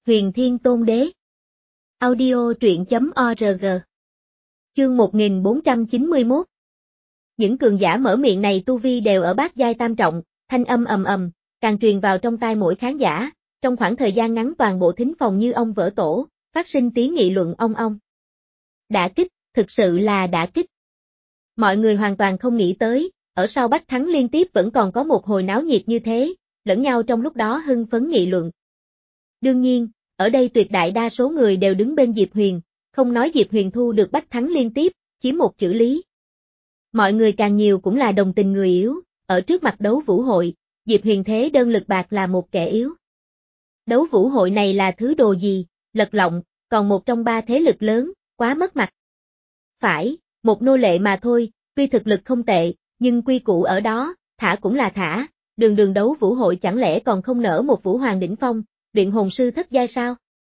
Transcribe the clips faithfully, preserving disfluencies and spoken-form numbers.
Huyền Thiên Tôn Đế. Audio truyện chấm org. Chương một nghìn bốn trăm chín mươi mốt. Những cường giả mở miệng này tu vi đều ở bát giai tam trọng, thanh âm ầm ầm, càng truyền vào trong tai mỗi khán giả, trong khoảng thời gian ngắn toàn bộ thính phòng như ong vỡ tổ, phát sinh tiếng nghị luận ong ong. Đả kích, thực sự là đả kích. Mọi người hoàn toàn không nghĩ tới, ở sau bách thắng liên tiếp vẫn còn có một hồi náo nhiệt như thế, lẫn nhau trong lúc đó hưng phấn nghị luận. Đương nhiên, ở đây tuyệt đại đa số người đều đứng bên Diệp Huyền, không nói Diệp Huyền thu được bách thắng liên tiếp, chiếm một chữ lý. Mọi người càng nhiều cũng là đồng tình người yếu, ở trước mặt đấu vũ hội, Diệp Huyền thế đơn lực bạc là một kẻ yếu. Đấu vũ hội này là thứ đồ gì, lật lọng, còn một trong ba thế lực lớn, quá mất mặt. Phải, một nô lệ mà thôi, tuy thực lực không tệ, nhưng quy củ ở đó, thả cũng là thả, đường đường đấu vũ hội chẳng lẽ còn không nở một vũ hoàng đỉnh phong, luyện hồn sư thất giai sao?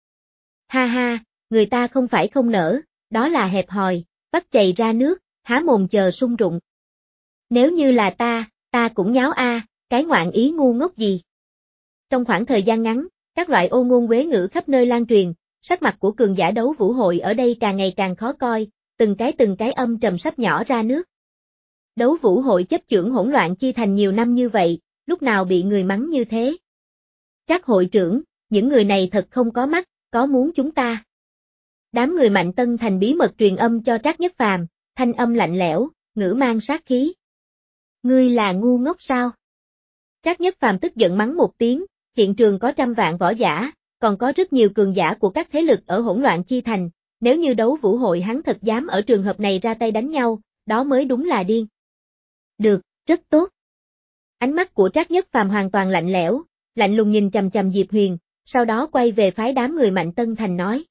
Ha ha, người ta không phải không nở, đó là hẹp hòi, vắt chày ra nước, há mồm chờ sung rụng. Nếu như là ta, ta cũng nháo a, cái ngoạn ý ngu ngốc gì. Trong khoảng thời gian ngắn, các loại ô ngôn quế ngữ khắp nơi lan truyền, sắc mặt của cường giả đấu vũ hội ở đây càng ngày càng khó coi, từng cái từng cái âm trầm sắp nhỏ ra nước. Đấu vũ hội chấp chưởng hỗn loạn chi thành nhiều năm như vậy, lúc nào bị người mắng như thế? Trác hội trưởng, những người này thật không có mắt, có muốn chúng ta. Đám người Mạnh Tân Thành bí mật truyền âm cho Trác Nhất Phàm, thanh âm lạnh lẽo, ngữ mang sát khí. Ngươi là ngu ngốc sao? Trác Nhất Phàm tức giận mắng một tiếng, hiện trường có trăm vạn võ giả, còn có rất nhiều cường giả của các thế lực ở hỗn loạn chi thành, nếu như đấu vũ hội hắn thật dám ở trường hợp này ra tay đánh nhau, đó mới đúng là điên. Được, rất tốt. Ánh mắt của Trác Nhất Phàm hoàn toàn lạnh lẽo, lạnh lùng nhìn chằm chằm Diệp Huyền, sau đó quay về phái đám người Mạnh Tân Thành nói.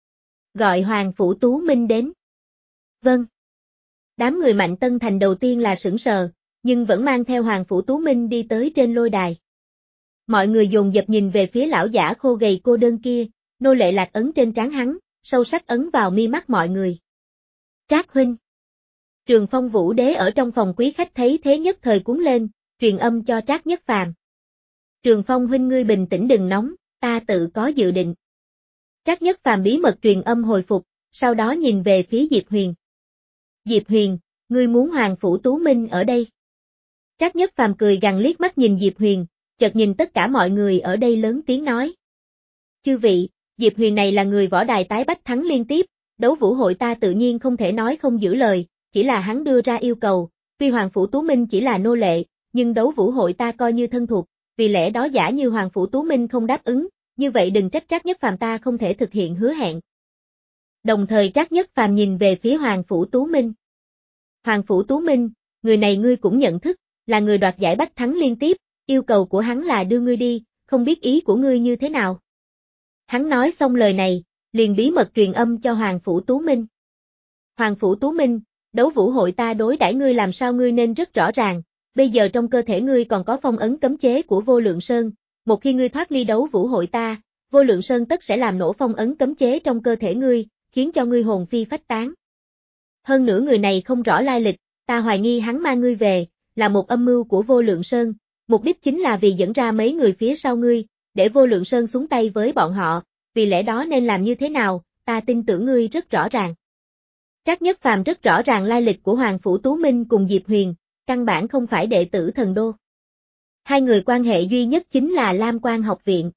Gọi Hoàng Phủ Tú Minh đến. Vâng. Đám người Mạnh Tân Thành đầu tiên là sửng sờ, nhưng vẫn mang theo Hoàng Phủ Tú Minh đi tới trên lôi đài. Mọi người dồn dập nhìn về phía lão giả khô gầy cô đơn kia, nô lệ lạc ấn trên trán hắn, sâu sắc ấn vào mi mắt mọi người. Trác huynh. Trường Phong Vũ Đế ở trong phòng quý khách thấy thế nhất thời cuốn lên, truyền âm cho Trác Nhất Phàm. Trường Phong huynh ngươi bình tĩnh đừng nóng, ta tự có dự định. Trác Nhất Phàm bí mật truyền âm hồi phục, sau đó nhìn về phía Diệp Huyền. Diệp Huyền, ngươi muốn Hoàng Phủ Tú Minh ở đây. Trác Nhất Phàm cười gằn liếc mắt nhìn Diệp Huyền, chợt nhìn tất cả mọi người ở đây lớn tiếng nói. Chư vị, Diệp Huyền này là người võ đài tái bách thắng liên tiếp, đấu vũ hội ta tự nhiên không thể nói không giữ lời, chỉ là hắn đưa ra yêu cầu, tuy Hoàng Phủ Tú Minh chỉ là nô lệ, nhưng đấu vũ hội ta coi như thân thuộc, vì lẽ đó giả như Hoàng Phủ Tú Minh không đáp ứng, như vậy đừng trách Trác Nhất Phàm ta không thể thực hiện hứa hẹn. Đồng thời Trác Nhất Phàm nhìn về phía Hoàng Phủ Tú Minh. Hoàng Phủ Tú Minh, người này ngươi cũng nhận thức, là người đoạt giải bách thắng liên tiếp, yêu cầu của hắn là đưa ngươi đi, không biết ý của ngươi như thế nào. Hắn nói xong lời này, liền bí mật truyền âm cho Hoàng Phủ Tú Minh. Hoàng Phủ Tú Minh, đấu vũ hội ta đối đãi ngươi làm sao ngươi nên rất rõ ràng, bây giờ trong cơ thể ngươi còn có phong ấn cấm chế của Vô Lượng Sơn, một khi ngươi thoát ly đấu vũ hội ta, Vô Lượng Sơn tất sẽ làm nổ phong ấn cấm chế trong cơ thể ngươi, khiến cho ngươi hồn phi phách tán. Hơn nữa người này không rõ lai lịch, ta hoài nghi hắn mang ngươi về, là một âm mưu của Vô Lượng Sơn, mục đích chính là vì dẫn ra mấy người phía sau ngươi, để Vô Lượng Sơn xuống tay với bọn họ, vì lẽ đó nên làm như thế nào, ta tin tưởng ngươi rất rõ ràng. Trác Nhất Phàm rất rõ ràng lai lịch của Hoàng Phủ Tú Minh cùng Diệp Huyền, căn bản không phải đệ tử Thần Đô. Hai người quan hệ duy nhất chính là Lam Quan học viện.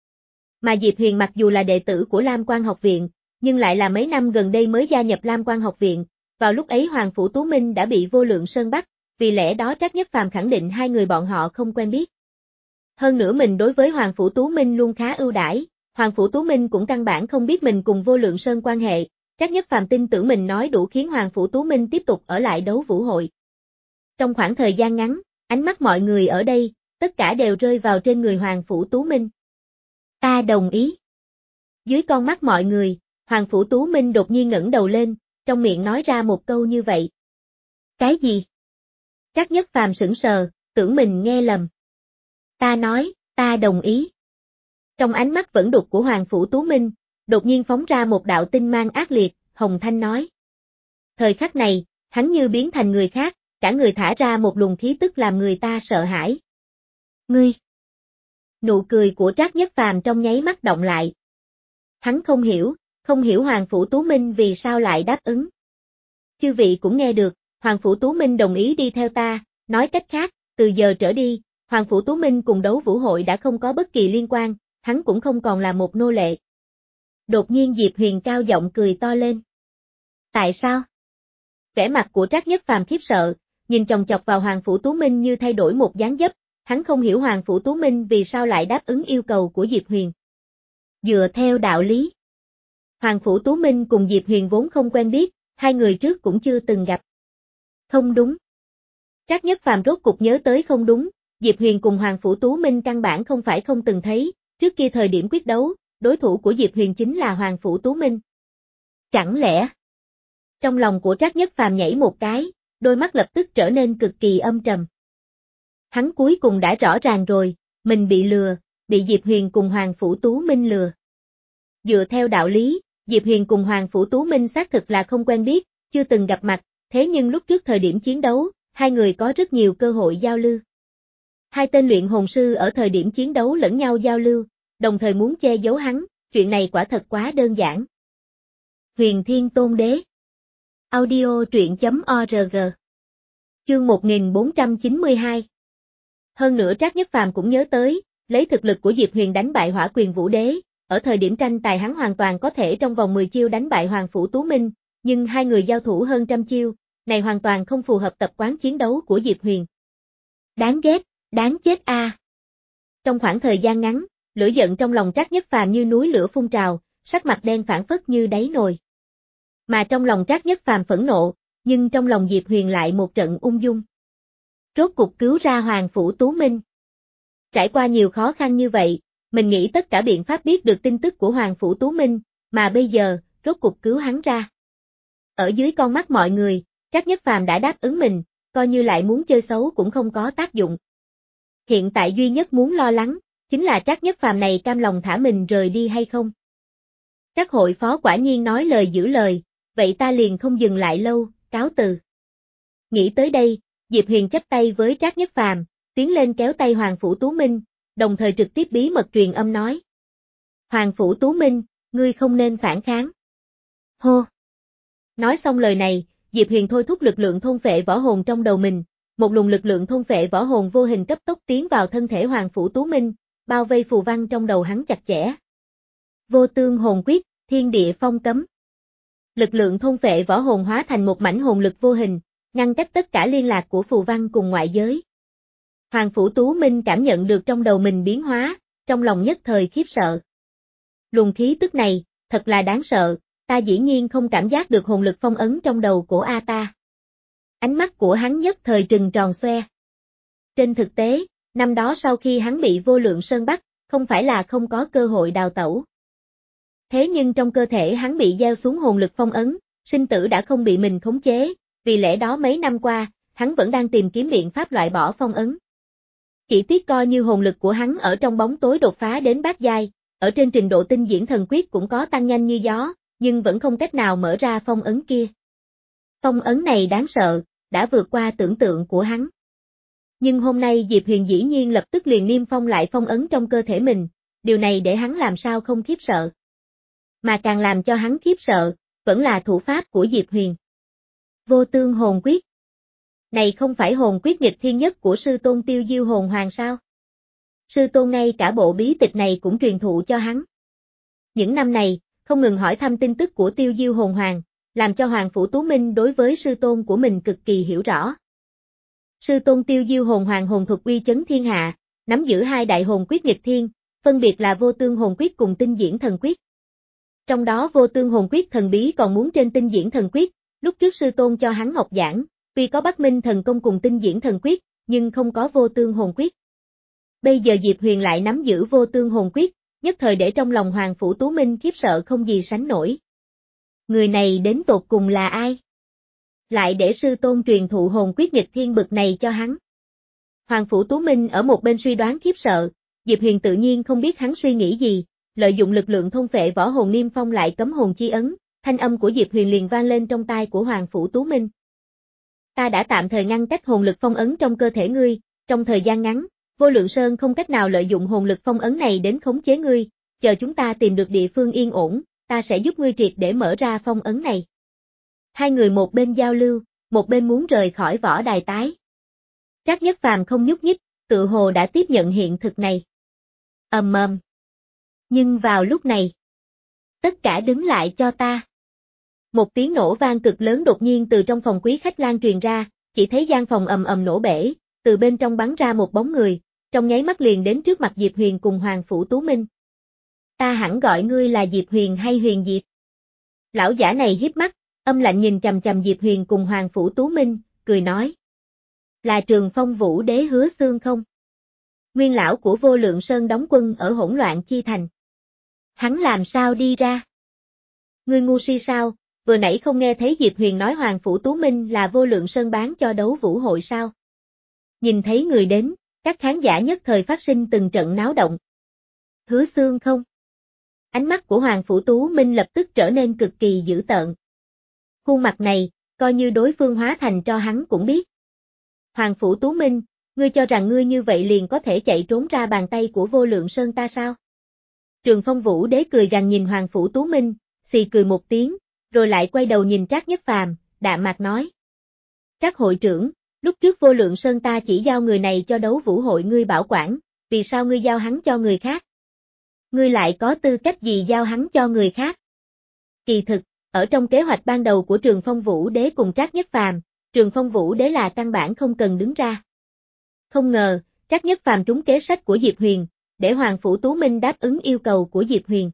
Mà Diệp Huyền mặc dù là đệ tử của Lam Quan học viện, nhưng lại là mấy năm gần đây mới gia nhập Lam Quan học viện, vào lúc ấy Hoàng Phủ Tú Minh đã bị Vô Lượng Sơn bắt, vì lẽ đó Trác Nhất Phàm khẳng định hai người bọn họ không quen biết. Hơn nữa mình đối với Hoàng Phủ Tú Minh luôn khá ưu đãi, Hoàng Phủ Tú Minh cũng căn bản không biết mình cùng Vô Lượng Sơn quan hệ, Trác Nhất Phàm tin tưởng mình nói đủ khiến Hoàng Phủ Tú Minh tiếp tục ở lại đấu vũ hội. Trong khoảng thời gian ngắn, ánh mắt mọi người ở đây, tất cả đều rơi vào trên người Hoàng Phủ Tú Minh. Ta đồng ý. Dưới con mắt mọi người, Hoàng Phủ Tú Minh đột nhiên ngẩng đầu lên, trong miệng nói ra một câu như vậy. Cái gì? Trác Nhất Phàm sững sờ, tưởng mình nghe lầm. Ta nói, ta đồng ý. Trong ánh mắt vẫn đục của Hoàng Phủ Tú Minh, đột nhiên phóng ra một đạo tinh mang ác liệt, Hồng Thanh nói. Thời khắc này, hắn như biến thành người khác, cả người thả ra một luồng khí tức làm người ta sợ hãi. Ngươi! Nụ cười của Trác Nhất Phàm trong nháy mắt động lại, Hắn không hiểu, không hiểu Hoàng Phủ Tú Minh vì sao lại đáp ứng. Chư vị cũng nghe được, Hoàng Phủ Tú Minh đồng ý đi theo ta, nói cách khác, từ giờ trở đi, Hoàng Phủ Tú Minh cùng đấu vũ hội đã không có bất kỳ liên quan, hắn cũng không còn là một nô lệ. Đột nhiên Diệp Huyền cao giọng cười to lên. Tại sao? Vẻ mặt của Trác Nhất Phàm khiếp sợ, nhìn chòng chọc vào Hoàng Phủ Tú Minh như thay đổi một dáng dấp, hắn không hiểu Hoàng Phủ Tú Minh vì sao lại đáp ứng yêu cầu của Diệp Huyền. Dựa theo đạo lý, Hoàng Phủ Tú Minh cùng Diệp Huyền vốn không quen biết, hai người trước cũng chưa từng gặp. Không đúng. Trác Nhất Phàm rốt cục nhớ tới không đúng, Diệp Huyền cùng Hoàng Phủ Tú Minh căn bản không phải không từng thấy, trước kia thời điểm quyết đấu, đối thủ của Diệp Huyền chính là Hoàng Phủ Tú Minh. Chẳng lẽ? Trong lòng của Trác Nhất Phàm nhảy một cái, đôi mắt lập tức trở nên cực kỳ âm trầm. Hắn cuối cùng đã rõ ràng rồi, mình bị lừa, bị Diệp Huyền cùng Hoàng Phủ Tú Minh lừa. Dựa theo đạo lý, Diệp Huyền cùng Hoàng Phủ Tú Minh xác thực là không quen biết, chưa từng gặp mặt, thế nhưng lúc trước thời điểm chiến đấu, hai người có rất nhiều cơ hội giao lưu. Hai tên luyện hồn sư ở thời điểm chiến đấu lẫn nhau giao lưu, đồng thời muốn che giấu hắn, chuyện này quả thật quá đơn giản. Huyền Thiên Tôn Đế. Audio truyện chấm org. Chương một nghìn bốn trăm chín mươi hai. Hơn nữa Trác Nhất Phàm cũng nhớ tới, lấy thực lực của Diệp Huyền đánh bại Hỏa Quyền Vũ Đế, ở thời điểm tranh tài hắn hoàn toàn có thể trong vòng mười chiêu đánh bại Hoàng Phủ Tú Minh, nhưng hai người giao thủ hơn trăm chiêu, này hoàn toàn không phù hợp tập quán chiến đấu của Diệp Huyền. Đáng ghét, đáng chết a. À. Trong khoảng thời gian ngắn, lửa giận trong lòng Trác Nhất Phàm như núi lửa phun trào, sắc mặt đen phảng phất như đáy nồi. Mà trong lòng Trác Nhất Phàm phẫn nộ, nhưng trong lòng Diệp Huyền lại một trận ung dung. Rốt cục cứu ra Hoàng Phủ Tú Minh. Trải qua nhiều khó khăn như vậy, mình nghĩ tất cả biện pháp biết được tin tức của Hoàng Phủ Tú Minh, mà bây giờ, rốt cục cứu hắn ra. Ở dưới con mắt mọi người, Trác Nhất Phàm đã đáp ứng mình, coi như lại muốn chơi xấu cũng không có tác dụng. Hiện tại duy nhất muốn lo lắng, chính là Trác Nhất Phàm này cam lòng thả mình rời đi hay không. Trác hội phó quả nhiên nói lời giữ lời, vậy ta liền không dừng lại lâu, cáo từ. Nghĩ tới đây, Diệp Huyền chắp tay với Trác Nhất Phàm, tiến lên kéo tay Hoàng Phủ Tú Minh, đồng thời trực tiếp bí mật truyền âm nói. Hoàng Phủ Tú Minh, ngươi không nên phản kháng. Hô! Nói xong lời này, Diệp Huyền thôi thúc lực lượng thôn phệ võ hồn trong đầu mình, một luồng lực lượng thôn phệ võ hồn vô hình cấp tốc tiến vào thân thể Hoàng Phủ Tú Minh, bao vây phù văn trong đầu hắn chặt chẽ. Vô tương hồn quyết, thiên địa phong cấm. Lực lượng thôn phệ võ hồn hóa thành một mảnh hồn lực vô hình, ngăn cách tất cả liên lạc của phù văn cùng ngoại giới. Hoàng Phủ Tú Minh cảm nhận được trong đầu mình biến hóa, trong lòng nhất thời khiếp sợ. Luồng khí tức này, thật là đáng sợ, ta dĩ nhiên không cảm giác được hồn lực phong ấn trong đầu của A ta. Ánh mắt của hắn nhất thời trừng tròn xoe. Trên thực tế, năm đó sau khi hắn bị Vô Lượng Sơn bắt, không phải là không có cơ hội đào tẩu. Thế nhưng trong cơ thể hắn bị gieo xuống hồn lực phong ấn, sinh tử đã không bị mình khống chế, vì lẽ đó mấy năm qua, hắn vẫn đang tìm kiếm biện pháp loại bỏ phong ấn. Chỉ tiếc coi như hồn lực của hắn ở trong bóng tối đột phá đến bát giai, ở trên trình độ tinh diễn thần quyết cũng có tăng nhanh như gió, nhưng vẫn không cách nào mở ra phong ấn kia. Phong ấn này đáng sợ, đã vượt qua tưởng tượng của hắn. Nhưng hôm nay Diệp Huyền dĩ nhiên lập tức liền niêm phong lại phong ấn trong cơ thể mình, điều này để hắn làm sao không khiếp sợ. Mà càng làm cho hắn khiếp sợ, vẫn là thủ pháp của Diệp Huyền. Vô tương hồn quyết. Này không phải hồn quyết nghịch thiên nhất của sư tôn Tiêu Diêu Hồn Hoàng sao? Sư tôn ngay cả bộ bí tịch này cũng truyền thụ cho hắn. Những năm này, không ngừng hỏi thăm tin tức của Tiêu Diêu Hồn Hoàng, làm cho Hoàng Phủ Tú Minh đối với sư tôn của mình cực kỳ hiểu rõ. Sư tôn Tiêu Diêu Hồn Hoàng hồn thuật uy chấn thiên hạ, nắm giữ hai đại hồn quyết nghịch thiên, phân biệt là vô tương hồn quyết cùng tinh diễn thần quyết. Trong đó vô tương hồn quyết thần bí còn muốn trên tinh diễn thần quyết, lúc trước sư tôn cho hắn học giảng, tuy có Bắc Minh thần công cùng tinh diễn thần quyết, nhưng không có vô tương hồn quyết. Bây giờ Diệp Huyền lại nắm giữ vô tương hồn quyết, nhất thời để trong lòng Hoàng Phủ Tú Minh khiếp sợ không gì sánh nổi. Người này đến tột cùng là ai? Lại để sư tôn truyền thụ hồn quyết nghịch thiên bực này cho hắn. Hoàng Phủ Tú Minh ở một bên suy đoán khiếp sợ, Diệp Huyền tự nhiên không biết hắn suy nghĩ gì, lợi dụng lực lượng thôn phệ võ hồn niêm phong lại cấm hồn chi ấn, thanh âm của Diệp Huyền liền vang lên trong tai của Hoàng Phủ Tú Minh. Ta đã tạm thời ngăn cách hồn lực phong ấn trong cơ thể ngươi, trong thời gian ngắn, Vô Lượng Sơn không cách nào lợi dụng hồn lực phong ấn này đến khống chế ngươi, chờ chúng ta tìm được địa phương yên ổn, ta sẽ giúp ngươi triệt để mở ra phong ấn này. Hai người một bên giao lưu, một bên muốn rời khỏi võ đài tái. Trác Nhất Phàm không nhúc nhích, tự hồ đã tiếp nhận hiện thực này. Ầm ầm. Nhưng vào lúc này, tất cả đứng lại cho ta. Một tiếng nổ vang cực lớn đột nhiên từ trong phòng quý khách lan truyền ra, chỉ thấy gian phòng ầm ầm nổ bể, từ bên trong bắn ra một bóng người, trong nháy mắt liền đến trước mặt Diệp Huyền cùng Hoàng Phủ Tú Minh. Ta hẳn gọi ngươi là Diệp Huyền hay Huyền Diệp? Lão giả này híp mắt, âm lạnh nhìn chằm chằm Diệp Huyền cùng Hoàng Phủ Tú Minh, cười nói. Là Trường Phong Vũ Đế Hứa Xương không? Nguyên lão của Vô Lượng Sơn đóng quân ở Hỗn Loạn Chi Thành. Hắn làm sao đi ra? Ngươi ngu si sao, vừa nãy không nghe thấy Diệp Huyền nói Hoàng Phủ Tú Minh là Vô Lượng Sơn bán cho đấu vũ hội sao? Nhìn thấy người đến, các khán giả nhất thời phát sinh từng trận náo động. Hứa Xương không? Ánh mắt của Hoàng Phủ Tú Minh lập tức trở nên cực kỳ dữ tợn. Khuôn mặt này, coi như đối phương hóa thành cho hắn cũng biết. Hoàng Phủ Tú Minh, ngươi cho rằng ngươi như vậy liền có thể chạy trốn ra bàn tay của Vô Lượng Sơn ta sao? Trường Phong Vũ Đế cười gằn nhìn Hoàng Phủ Tú Minh, xì cười một tiếng, rồi lại quay đầu nhìn Trác Nhất Phàm, đạm mạc nói. Trác hội trưởng, lúc trước Vô Lượng Sơn ta chỉ giao người này cho đấu vũ hội ngươi bảo quản, vì sao ngươi giao hắn cho người khác? Ngươi lại có tư cách gì giao hắn cho người khác? Kỳ thực, ở trong kế hoạch ban đầu của Trường Phong Vũ Đế cùng Trác Nhất Phàm, Trường Phong Vũ Đế là căn bản không cần đứng ra. Không ngờ, Trác Nhất Phàm trúng kế sách của Diệp Huyền, để Hoàng Phủ Tú Minh đáp ứng yêu cầu của Diệp Huyền.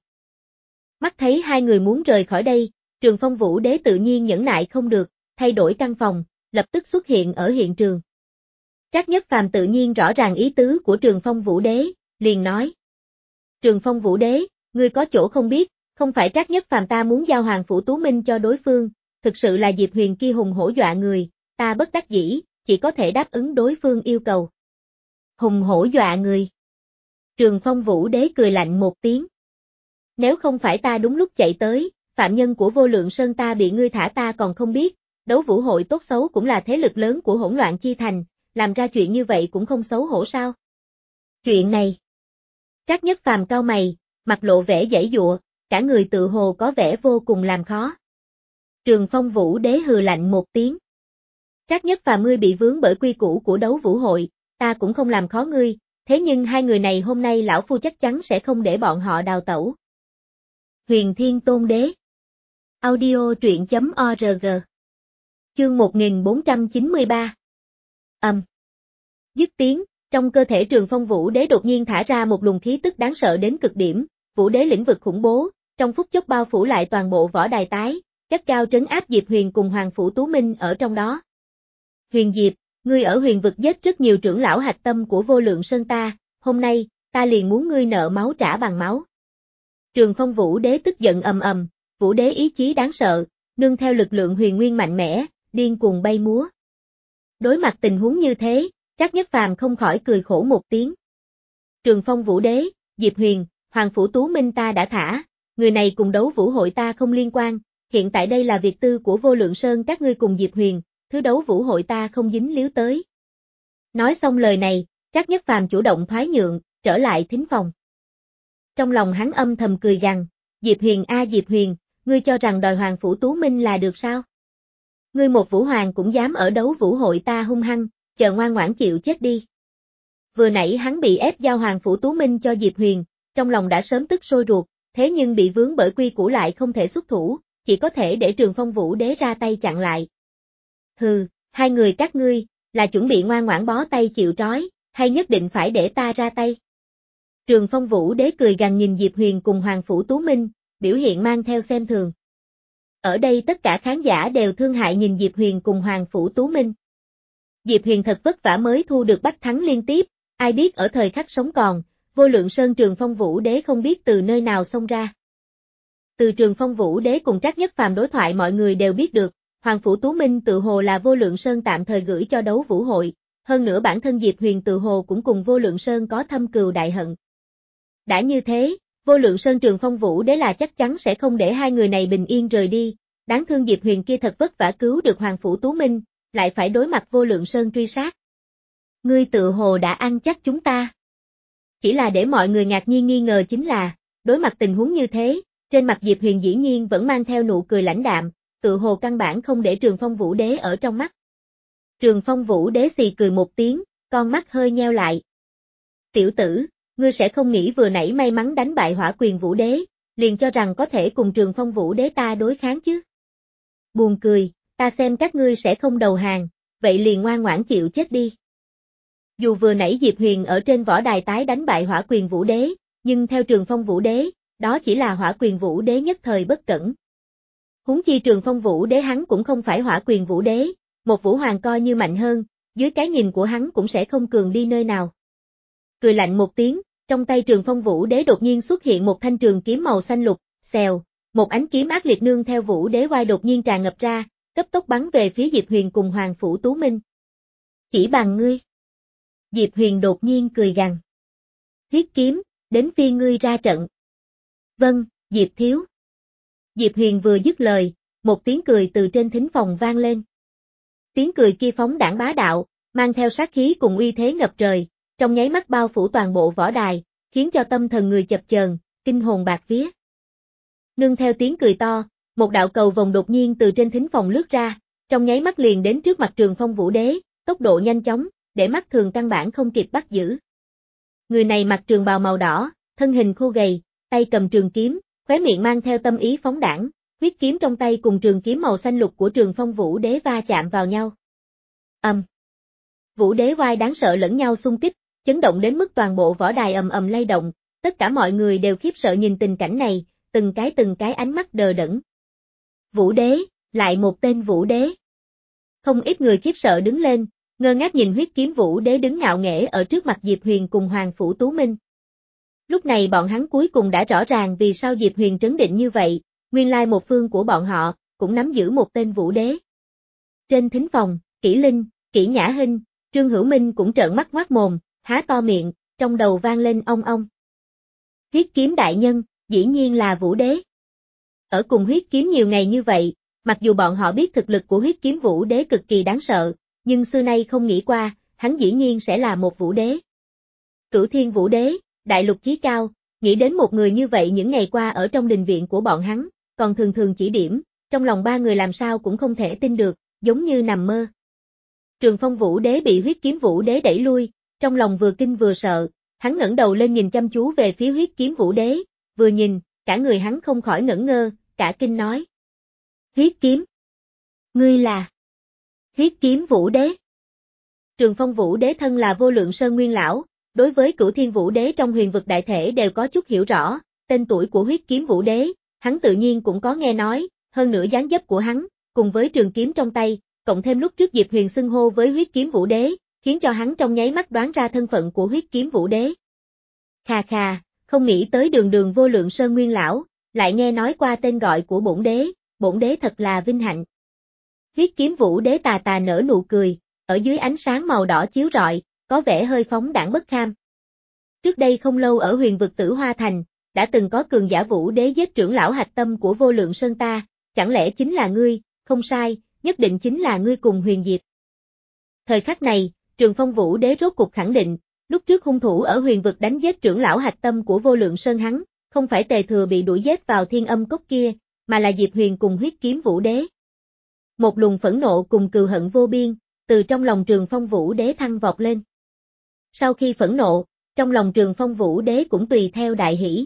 Mắt thấy hai người muốn rời khỏi đây, Trường Phong Vũ Đế tự nhiên nhẫn nại không được, thay đổi căn phòng, lập tức xuất hiện ở hiện trường. Trác Nhất Phàm tự nhiên rõ ràng ý tứ của Trường Phong Vũ Đế, liền nói. Trường Phong Vũ Đế, ngươi có chỗ không biết, không phải Trác Nhất Phàm ta muốn giao Hoàng Phủ Tú Minh cho đối phương, thực sự là Diệp Huyền kia hùng hổ dọa người, ta bất đắc dĩ, chỉ có thể đáp ứng đối phương yêu cầu. Hùng hổ dọa người. Trường Phong Vũ Đế cười lạnh một tiếng. Nếu không phải ta đúng lúc chạy tới, phạm nhân của Vô Lượng Sơn ta bị ngươi thả ta còn không biết, đấu vũ hội tốt xấu cũng là thế lực lớn của Hỗn Loạn Chi Thành, làm ra chuyện như vậy cũng không xấu hổ sao? Chuyện này. Trác Nhất Phàm cau mày, mặt lộ vẻ giãy giụa, cả người tự hồ có vẻ vô cùng làm khó. Trường Phong Vũ Đế hừ lạnh một tiếng. Trác Nhất Phàm ngươi bị vướng bởi quy củ của đấu vũ hội, ta cũng không làm khó ngươi, thế nhưng hai người này hôm nay lão phu chắc chắn sẽ không để bọn họ đào tẩu. Huyền Thiên Tôn Đế. Audio truyện chấm org. Chương một nghìn bốn trăm chín mươi ba. Âm. Um. Dứt tiếng, trong cơ thể Trường Phong Vũ Đế đột nhiên thả ra một luồng khí tức đáng sợ đến cực điểm, Vũ Đế lĩnh vực khủng bố, trong phút chốc bao phủ lại toàn bộ võ đài tái, gắt gao trấn áp Diệp Huyền cùng Hoàng Phủ Tú Minh ở trong đó. Huyền Diệp, ngươi ở huyền vực giết rất nhiều trưởng lão hạch tâm của Vô Lượng Sơn ta, hôm nay, ta liền muốn ngươi nợ máu trả bằng máu. Trường Phong Vũ Đế tức giận ầm ầm, Vũ Đế ý chí đáng sợ, nương theo lực lượng huyền nguyên mạnh mẽ, điên cuồng bay múa. Đối mặt tình huống như thế, Trác Nhất Phàm không khỏi cười khổ một tiếng. Trường Phong Vũ Đế, Diệp Huyền, Hoàng Phủ Tú Minh ta đã thả, người này cùng đấu vũ hội ta không liên quan, hiện tại đây là việc tư của Vô Lượng Sơn các ngươi cùng Diệp Huyền, thứ đấu vũ hội ta không dính líu tới. Nói xong lời này, Trác Nhất Phàm chủ động thoái nhượng, trở lại thính phòng. Trong lòng hắn âm thầm cười gằn, Diệp Huyền a Diệp Huyền, ngươi cho rằng đòi Hoàng Phủ Tú Minh là được sao? Ngươi một vũ hoàng cũng dám ở đấu vũ hội ta hung hăng, chờ ngoan ngoãn chịu chết đi. Vừa nãy hắn bị ép giao Hoàng Phủ Tú Minh cho Diệp Huyền, trong lòng đã sớm tức sôi ruột, thế nhưng bị vướng bởi quy củ lại không thể xuất thủ, chỉ có thể để Trường Phong Vũ Đế ra tay chặn lại. Hừ, hai người các ngươi, là chuẩn bị ngoan ngoãn bó tay chịu trói, hay nhất định phải để ta ra tay? Trường Phong Vũ Đế cười gằn nhìn Diệp Huyền cùng Hoàng Phủ Tú Minh, biểu hiện mang theo xem thường. Ở đây tất cả khán giả đều thương hại nhìn Diệp Huyền cùng Hoàng Phủ Tú Minh. Diệp Huyền thật vất vả mới thu được bách thắng liên tiếp, ai biết ở thời khắc sống còn, Vô Lượng Sơn Trường Phong Vũ Đế không biết từ nơi nào xông ra. Từ Trường Phong Vũ Đế cùng Trác Nhất Phàm đối thoại mọi người đều biết được, Hoàng Phủ Tú Minh tự hồ là Vô Lượng Sơn tạm thời gửi cho đấu vũ hội, hơn nữa bản thân Diệp Huyền tự hồ cũng cùng Vô Lượng Sơn có thâm cừu đại hận. Đã như thế, Vô Lượng Sơn Trường Phong Vũ Đế là chắc chắn sẽ không để hai người này bình yên rời đi, đáng thương Diệp Huyền kia thật vất vả cứu được Hoàng Phủ Tú Minh, lại phải đối mặt Vô Lượng Sơn truy sát. Ngươi tự hồ đã ăn chắc chúng ta. Chỉ là để mọi người ngạc nhiên nghi ngờ chính là, Đối mặt tình huống như thế, trên mặt Diệp Huyền dĩ nhiên vẫn mang theo nụ cười lãnh đạm, tự hồ căn bản không để Trường Phong Vũ Đế ở trong mắt. Trường Phong Vũ Đế xì cười một tiếng, con mắt hơi nheo lại. Tiểu tử, ngươi sẽ không nghĩ vừa nãy may mắn đánh bại Hỏa Quyền Vũ Đế, liền cho rằng có thể cùng Trường Phong Vũ Đế ta đối kháng chứ. Buồn cười, ta xem các ngươi sẽ không đầu hàng, vậy liền ngoan ngoãn chịu chết đi. Dù vừa nãy Diệp Huyền ở trên võ đài tái đánh bại Hỏa Quyền Vũ Đế, nhưng theo Trường Phong Vũ Đế, đó chỉ là Hỏa Quyền Vũ Đế nhất thời bất cẩn. Huống chi Trường Phong Vũ Đế hắn cũng không phải Hỏa Quyền Vũ Đế, một Vũ Hoàng coi như mạnh hơn, dưới cái nhìn của hắn cũng sẽ không cường đi nơi nào. Cười lạnh một tiếng, trong tay Trường Phong Vũ Đế đột nhiên xuất hiện một thanh trường kiếm màu xanh lục, xèo, một ánh kiếm ác liệt nương theo Vũ Đế oai đột nhiên tràn ngập ra, cấp tốc bắn về phía Diệp Huyền cùng Hoàng Phủ Tú Minh. Chỉ bằng ngươi. Diệp Huyền đột nhiên cười gằn. Huyết kiếm, đến phiên ngươi ra trận. Vâng, Diệp thiếu. Diệp Huyền vừa dứt lời, một tiếng cười từ trên thính phòng vang lên. Tiếng cười kia phóng đãng bá đạo, mang theo sát khí cùng uy thế ngập trời, trong nháy mắt bao phủ toàn bộ võ đài, khiến cho tâm thần người chập chờn, kinh hồn bạt vía. Nương theo tiếng cười to, một đạo cầu vồng đột nhiên từ trên thính phòng lướt ra, trong nháy mắt liền đến trước mặt Trường Phong Vũ Đế, tốc độ nhanh chóng, để mắt thường căn bản không kịp bắt giữ. Người này mặc trường bào màu đỏ, thân hình khô gầy, tay cầm trường kiếm, khóe miệng mang theo tâm ý phóng đãng, huyết kiếm trong tay cùng trường kiếm màu xanh lục của Trường Phong Vũ Đế va chạm vào nhau. Ầm. Um. Vũ Đế oai đáng sợ lẫn nhau xung kích, chấn động đến mức toàn bộ võ đài ầm ầm lay động, tất cả mọi người đều khiếp sợ nhìn tình cảnh này, từng cái từng cái ánh mắt đờ đẫn. Vũ Đế, lại một tên Vũ Đế. Không ít người khiếp sợ đứng lên, ngơ ngác nhìn huyết kiếm Vũ Đế đứng ngạo nghễ ở trước mặt Diệp Huyền cùng Hoàng Phủ Tú Minh. Lúc này bọn hắn cuối cùng đã rõ ràng vì sao Diệp Huyền trấn định như vậy, nguyên lai một phương của bọn họ, cũng nắm giữ một tên Vũ Đế. Trên thính phòng, Kỷ Linh, Kỷ Nhã Hinh, Trương Hữu Minh cũng trợn mắt ngoác mồm, há to miệng, trong đầu vang lên ong ong. Huyết kiếm đại nhân, dĩ nhiên là Vũ Đế. Ở cùng huyết kiếm nhiều ngày như vậy, mặc dù bọn họ biết thực lực của huyết kiếm Vũ Đế cực kỳ đáng sợ, nhưng xưa nay không nghĩ qua, hắn dĩ nhiên sẽ là một Vũ Đế. Cửu Thiên Vũ Đế, đại lục chí cao, nghĩ đến một người như vậy những ngày qua ở trong đình viện của bọn hắn, còn thường thường chỉ điểm, trong lòng ba người làm sao cũng không thể tin được, giống như nằm mơ. Trường Phong Vũ Đế bị huyết kiếm Vũ Đế đẩy lui, trong lòng vừa kinh vừa sợ, hắn ngẩng đầu lên nhìn chăm chú về phía huyết kiếm Vũ Đế, vừa nhìn, cả người hắn không khỏi ngẩn ngơ, cả kinh nói. Huyết kiếm? Ngươi là? Huyết kiếm Vũ Đế? Trường Phong Vũ Đế thân là Vô Lượng Sơn Nguyên Lão, đối với Cửu Thiên Vũ Đế trong huyền vực đại thể đều có chút hiểu rõ, tên tuổi của huyết kiếm Vũ Đế, hắn tự nhiên cũng có nghe nói, hơn nữa dáng dấp của hắn, cùng với trường kiếm trong tay, cộng thêm lúc trước Diệp Huyền xưng hô với huyết kiếm Vũ Đế, khiến cho hắn trong nháy mắt đoán ra thân phận của huyết kiếm Vũ Đế. Khà khà, không nghĩ tới đường đường Vô Lượng Sơn Nguyên Lão, lại nghe nói qua tên gọi của bổn đế, bổn đế thật là vinh hạnh. Huyết kiếm Vũ Đế tà tà nở nụ cười, ở dưới ánh sáng màu đỏ chiếu rọi, có vẻ hơi phóng đãng bất kham. Trước đây không lâu ở huyền vực Tử Hoa Thành, đã từng có cường giả Vũ Đế giết trưởng lão hạch tâm của Vô Lượng Sơn ta, chẳng lẽ chính là ngươi? Không sai, nhất định chính là ngươi cùng Huyền Diệp. Thời khắc này, Trường Phong Vũ Đế rốt cục khẳng định, lúc trước hung thủ ở huyền vực đánh giết trưởng lão hạch tâm của Vô Lượng Sơn hắn, không phải Tề Thừa bị đuổi giết vào Thiên Âm Cốc kia, mà là Diệp Huyền cùng huyết kiếm Vũ Đế. Một luồng phẫn nộ cùng cừu hận vô biên, từ trong lòng Trường Phong Vũ Đế thăng vọt lên. Sau khi phẫn nộ, trong lòng Trường Phong Vũ Đế cũng tùy theo đại hỷ.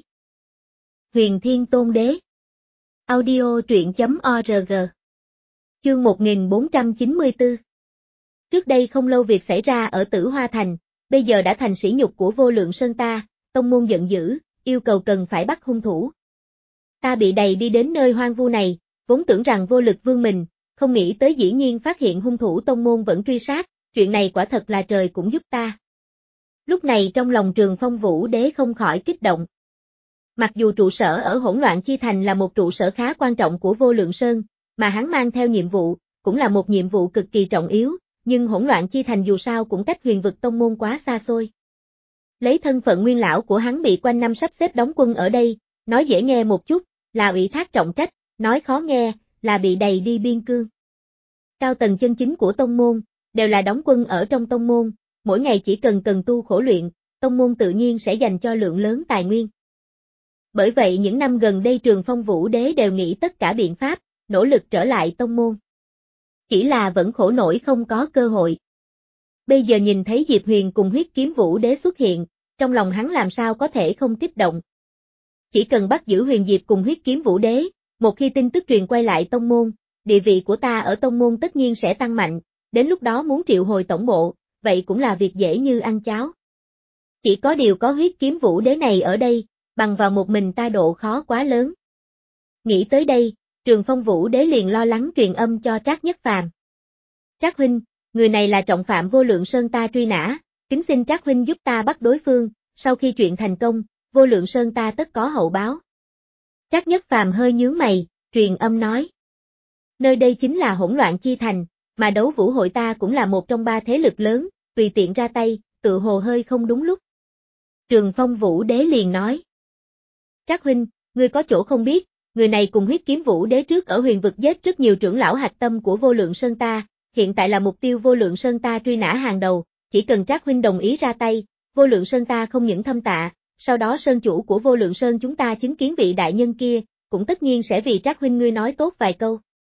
Huyền Thiên Tôn Đế. Audio truyện chấm org. Chương một nghìn bốn trăm chín mươi tư. Trước đây không lâu việc xảy ra ở Tử Hoa Thành, bây giờ đã thành sỉ nhục của Vô Lượng Sơn ta, tông môn giận dữ, yêu cầu cần phải bắt hung thủ. Ta bị đày đi đến nơi hoang vu này, vốn tưởng rằng vô lực vương mình, không nghĩ tới dĩ nhiên phát hiện hung thủ tông môn vẫn truy sát, chuyện này quả thật là trời cũng giúp ta. Lúc này trong lòng Trường Phong Vũ Đế không khỏi kích động. Mặc dù trụ sở ở Hỗn Loạn Chi Thành là một trụ sở khá quan trọng của Vô Lượng Sơn, mà hắn mang theo nhiệm vụ, cũng là một nhiệm vụ cực kỳ trọng yếu, nhưng Hỗn Loạn Chi Thành dù sao cũng cách huyền vực tông môn quá xa xôi. Lấy thân phận nguyên lão của hắn bị quanh năm sắp xếp đóng quân ở đây, nói dễ nghe một chút, là ủy thác trọng trách, nói khó nghe, là bị đày đi biên cương. Cao tầng chân chính của tông môn, đều là đóng quân ở trong tông môn, mỗi ngày chỉ cần cần tu khổ luyện, tông môn tự nhiên sẽ dành cho lượng lớn tài nguyên. Bởi vậy những năm gần đây Trường Phong Vũ Đế đều nghĩ tất cả biện pháp, nỗ lực trở lại tông môn. Chỉ là vẫn khổ nổi không có cơ hội. Bây giờ nhìn thấy Diệp Huyền cùng huyết kiếm Vũ Đế xuất hiện, trong lòng hắn làm sao có thể không kích động. Chỉ cần bắt giữ Huyền Diệp cùng huyết kiếm Vũ Đế, một khi tin tức truyền quay lại tông môn, địa vị của ta ở tông môn tất nhiên sẽ tăng mạnh, đến lúc đó muốn triệu hồi tổng bộ, vậy cũng là việc dễ như ăn cháo. Chỉ có điều có huyết kiếm Vũ Đế này ở đây, bằng vào một mình ta độ khó quá lớn. Nghĩ tới đây, Trường Phong Vũ Đế liền lo lắng truyền âm cho Trác Nhất Phàm. Trác huynh, người này là trọng phạm Vô Lượng Sơn ta truy nã, kính xin Trác huynh giúp ta bắt đối phương, sau khi chuyện thành công, Vô Lượng Sơn ta tất có hậu báo. Trác Nhất Phàm hơi nhướng mày, truyền âm nói. Nơi đây chính là hỗn loạn chi thành, mà đấu vũ hội ta cũng là một trong ba thế lực lớn, tùy tiện ra tay, tự hồ hơi không đúng lúc. Trường Phong Vũ Đế liền nói. Trác huynh, ngươi có chỗ không biết, người này cùng huyết kiếm Vũ Đế trước ở huyền vực giết rất nhiều trưởng lão hạch tâm của Vô Lượng Sơn ta, hiện tại là mục tiêu Vô Lượng Sơn ta truy nã hàng đầu, chỉ cần Trác huynh đồng ý ra tay, Vô Lượng Sơn ta không những thâm tạ, sau đó Sơn chủ của Vô Lượng Sơn chúng ta chứng kiến vị đại nhân kia, cũng tất nhiên sẽ vì Trác huynh ngươi nói tốt vài câu.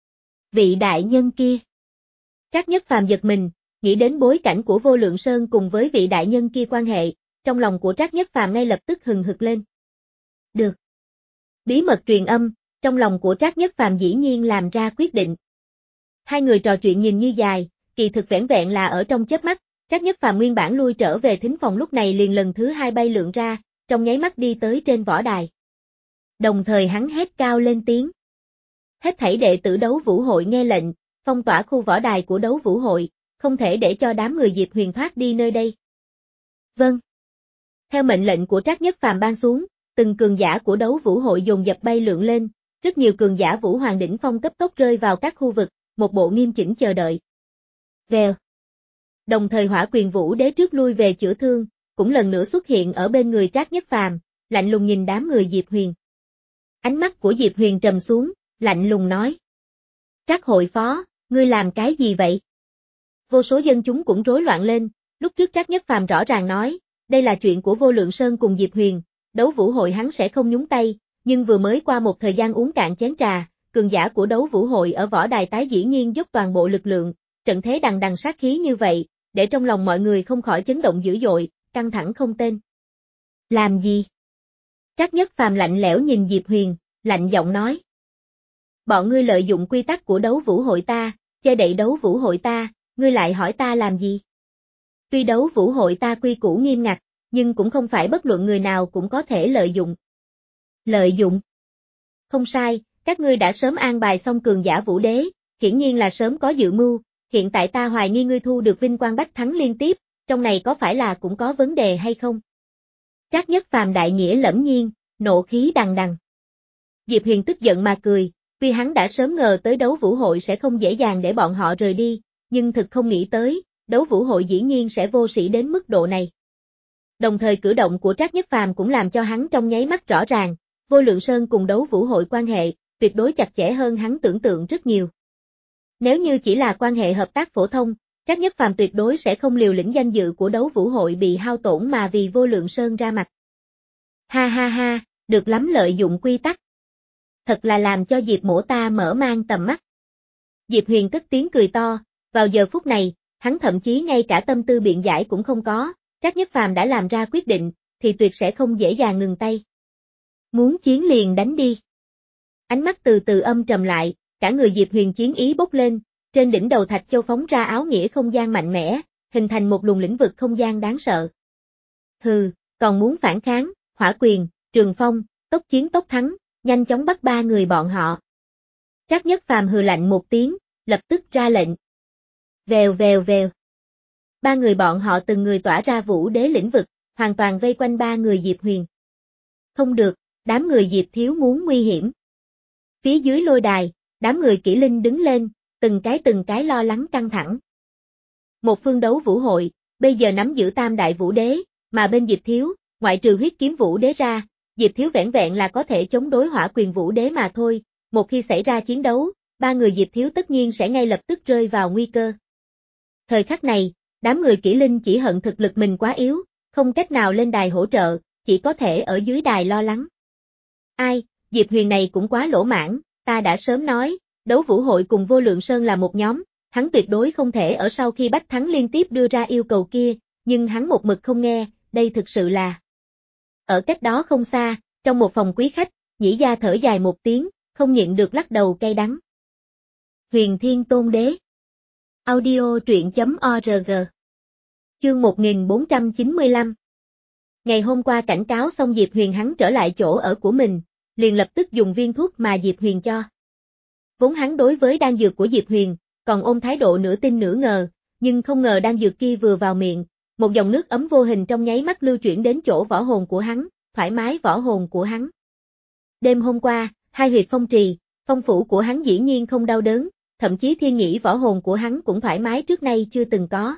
Vị đại nhân kia. Trác Nhất Phàm giật mình, nghĩ đến bối cảnh của Vô Lượng Sơn cùng với vị đại nhân kia quan hệ, trong lòng của Trác Nhất Phàm ngay lập tức hừng hực lên. Được. Bí mật truyền âm, trong lòng của Trác Nhất Phàm dĩ nhiên làm ra quyết định. Hai người trò chuyện nhìn như dài, kỳ thực vẻn vẹn là ở trong chớp mắt, Trác Nhất Phàm nguyên bản lui trở về thính phòng lúc này liền lần thứ hai bay lượn ra, trong nháy mắt đi tới trên võ đài. Đồng thời hắn hét cao lên tiếng. Hết thảy đệ tử đấu vũ hội nghe lệnh, phong tỏa khu võ đài của đấu vũ hội, không thể để cho đám người Diệp Huyền thoát đi nơi đây. Vâng. Theo mệnh lệnh của Trác Nhất Phàm ban xuống, từng cường giả của đấu vũ hội dồn dập bay lượn lên, rất nhiều cường giả vũ hoàng đỉnh phong cấp tốc rơi vào các khu vực, một bộ nghiêm chỉnh chờ đợi. Vèo. Đồng thời Hỏa Quyền Vũ Đế trước lui về chữa thương, cũng lần nữa xuất hiện ở bên người Trác Nhất Phàm, lạnh lùng nhìn đám người Diệp Huyền. Ánh mắt của Diệp Huyền trầm xuống, lạnh lùng nói. Trác hội phó, ngươi làm cái gì vậy? Vô số dân chúng cũng rối loạn lên, lúc trước Trác Nhất Phàm rõ ràng nói, đây là chuyện của Vô Lượng Sơn cùng Diệp Huyền, đấu vũ hội hắn sẽ không nhúng tay, nhưng vừa mới qua một thời gian uống cạn chén trà, cường giả của đấu vũ hội ở võ đài tái dĩ nhiên dốc toàn bộ lực lượng, trận thế đằng đằng sát khí như vậy, để trong lòng mọi người không khỏi chấn động dữ dội, căng thẳng không tên. Làm gì? Trác Nhất Phàm lạnh lẽo nhìn Diệp Huyền, lạnh giọng nói. Bọn ngươi lợi dụng quy tắc của đấu vũ hội ta, che đậy đấu vũ hội ta, ngươi lại hỏi ta làm gì? Tuy đấu vũ hội ta quy củ nghiêm ngặt, nhưng cũng không phải bất luận người nào cũng có thể lợi dụng. Lợi dụng? Không sai, các ngươi đã sớm an bài xong cường giả vũ đế, hiển nhiên là sớm có dự mưu, hiện tại ta hoài nghi ngươi thu được vinh quang bách thắng liên tiếp, trong này có phải là cũng có vấn đề hay không? Trác Nhất Phàm đại nghĩa lẫm nhiên, nộ khí đằng đằng. Diệp Huyền tức giận mà cười, tuy hắn đã sớm ngờ tới đấu vũ hội sẽ không dễ dàng để bọn họ rời đi, nhưng thực không nghĩ tới, đấu vũ hội dĩ nhiên sẽ vô sĩ đến mức độ này. Đồng thời cử động của Trác Nhất Phàm cũng làm cho hắn trong nháy mắt rõ ràng, Vô Lượng Sơn cùng đấu vũ hội quan hệ, tuyệt đối chặt chẽ hơn hắn tưởng tượng rất nhiều. Nếu như chỉ là quan hệ hợp tác phổ thông, Trác Nhất Phàm tuyệt đối sẽ không liều lĩnh danh dự của đấu vũ hội bị hao tổn mà vì Vô Lượng Sơn ra mặt. Ha ha ha, được lắm lợi dụng quy tắc. Thật là làm cho Diệp mỗ ta mở mang tầm mắt. Diệp Huyền cất tiếng cười to, vào giờ phút này, hắn thậm chí ngay cả tâm tư biện giải cũng không có, Trác Nhất Phàm đã làm ra quyết định, thì tuyệt sẽ không dễ dàng ngừng tay. Muốn chiến liền đánh đi. Ánh mắt từ từ âm trầm lại, cả người Diệp Huyền chiến ý bốc lên, trên đỉnh đầu Thạch Châu phóng ra áo nghĩa không gian mạnh mẽ, hình thành một luồng lĩnh vực không gian đáng sợ. Hừ, còn muốn phản kháng, Hỏa Quyền, Trường Phong, tốc chiến tốc thắng, nhanh chóng bắt ba người bọn họ. Trác Nhất Phàm hừ lạnh một tiếng, lập tức ra lệnh. Vèo vèo vèo. Ba người bọn họ từng người tỏa ra vũ đế lĩnh vực, hoàn toàn vây quanh ba người Diệp Huyền. Không được, đám người Diệp Thiếu muốn nguy hiểm. Phía dưới lôi đài, đám người Kỷ Linh đứng lên, từng cái từng cái lo lắng căng thẳng. Một phương đấu vũ hội, bây giờ nắm giữ tam đại vũ đế, mà bên Diệp Thiếu, ngoại trừ huyết kiếm vũ đế ra, Diệp Thiếu vẻn vẹn là có thể chống đối Hỏa Quyền vũ đế mà thôi, một khi xảy ra chiến đấu, ba người Diệp Thiếu tất nhiên sẽ ngay lập tức rơi vào nguy cơ. Thời khắc này, đám người Kỷ Linh chỉ hận thực lực mình quá yếu, không cách nào lên đài hỗ trợ, chỉ có thể ở dưới đài lo lắng. Ai, Diệp Huyền này cũng quá lỗ mãn, ta đã sớm nói, đấu vũ hội cùng Vô Lượng Sơn là một nhóm, hắn tuyệt đối không thể ở sau khi Bách Thắng liên tiếp đưa ra yêu cầu kia, nhưng hắn một mực không nghe, đây thực sự là. Ở cách đó không xa, trong một phòng quý khách, Nhĩ Gia thở dài một tiếng, không nhịn được lắc đầu cay đắng. Huyền Thiên Tôn Đế. Audio truyện chấm org. Chương một nghìn bốn trăm chín mươi lăm. Ngày hôm qua cảnh cáo xong Diệp Huyền hắn trở lại chỗ ở của mình, liền lập tức dùng viên thuốc mà Diệp Huyền cho. Vốn hắn đối với đan dược của Diệp Huyền, còn ôm thái độ nửa tin nửa ngờ, nhưng không ngờ đan dược kia vừa vào miệng, một dòng nước ấm vô hình trong nháy mắt lưu chuyển đến chỗ võ hồn của hắn, thoải mái võ hồn của hắn. Đêm hôm qua, hai huyệt phong trì, phong phủ của hắn dĩ nhiên không đau đớn, thậm chí thiên nhĩ võ hồn của hắn cũng thoải mái trước nay chưa từng có.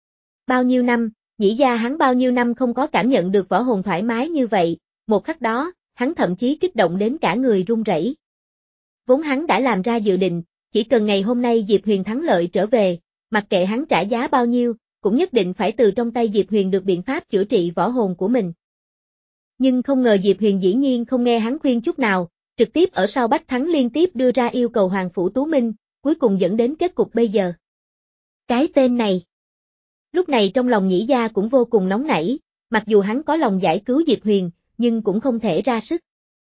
Bao nhiêu năm, Nhĩ Gia hắn bao nhiêu năm không có cảm nhận được võ hồn thoải mái như vậy, một khắc đó, hắn thậm chí kích động đến cả người run rẩy. Vốn hắn đã làm ra dự định, chỉ cần ngày hôm nay Diệp Huyền thắng lợi trở về, mặc kệ hắn trả giá bao nhiêu, cũng nhất định phải từ trong tay Diệp Huyền được biện pháp chữa trị võ hồn của mình. Nhưng không ngờ Diệp Huyền dĩ nhiên không nghe hắn khuyên chút nào, trực tiếp ở sau Bách Thắng liên tiếp đưa ra yêu cầu Hoàng Phủ Tú Minh, cuối cùng dẫn đến kết cục bây giờ. Cái tên này. Lúc này trong lòng Nhĩ Gia cũng vô cùng nóng nảy, mặc dù hắn có lòng giải cứu Diệp Huyền, nhưng cũng không thể ra sức.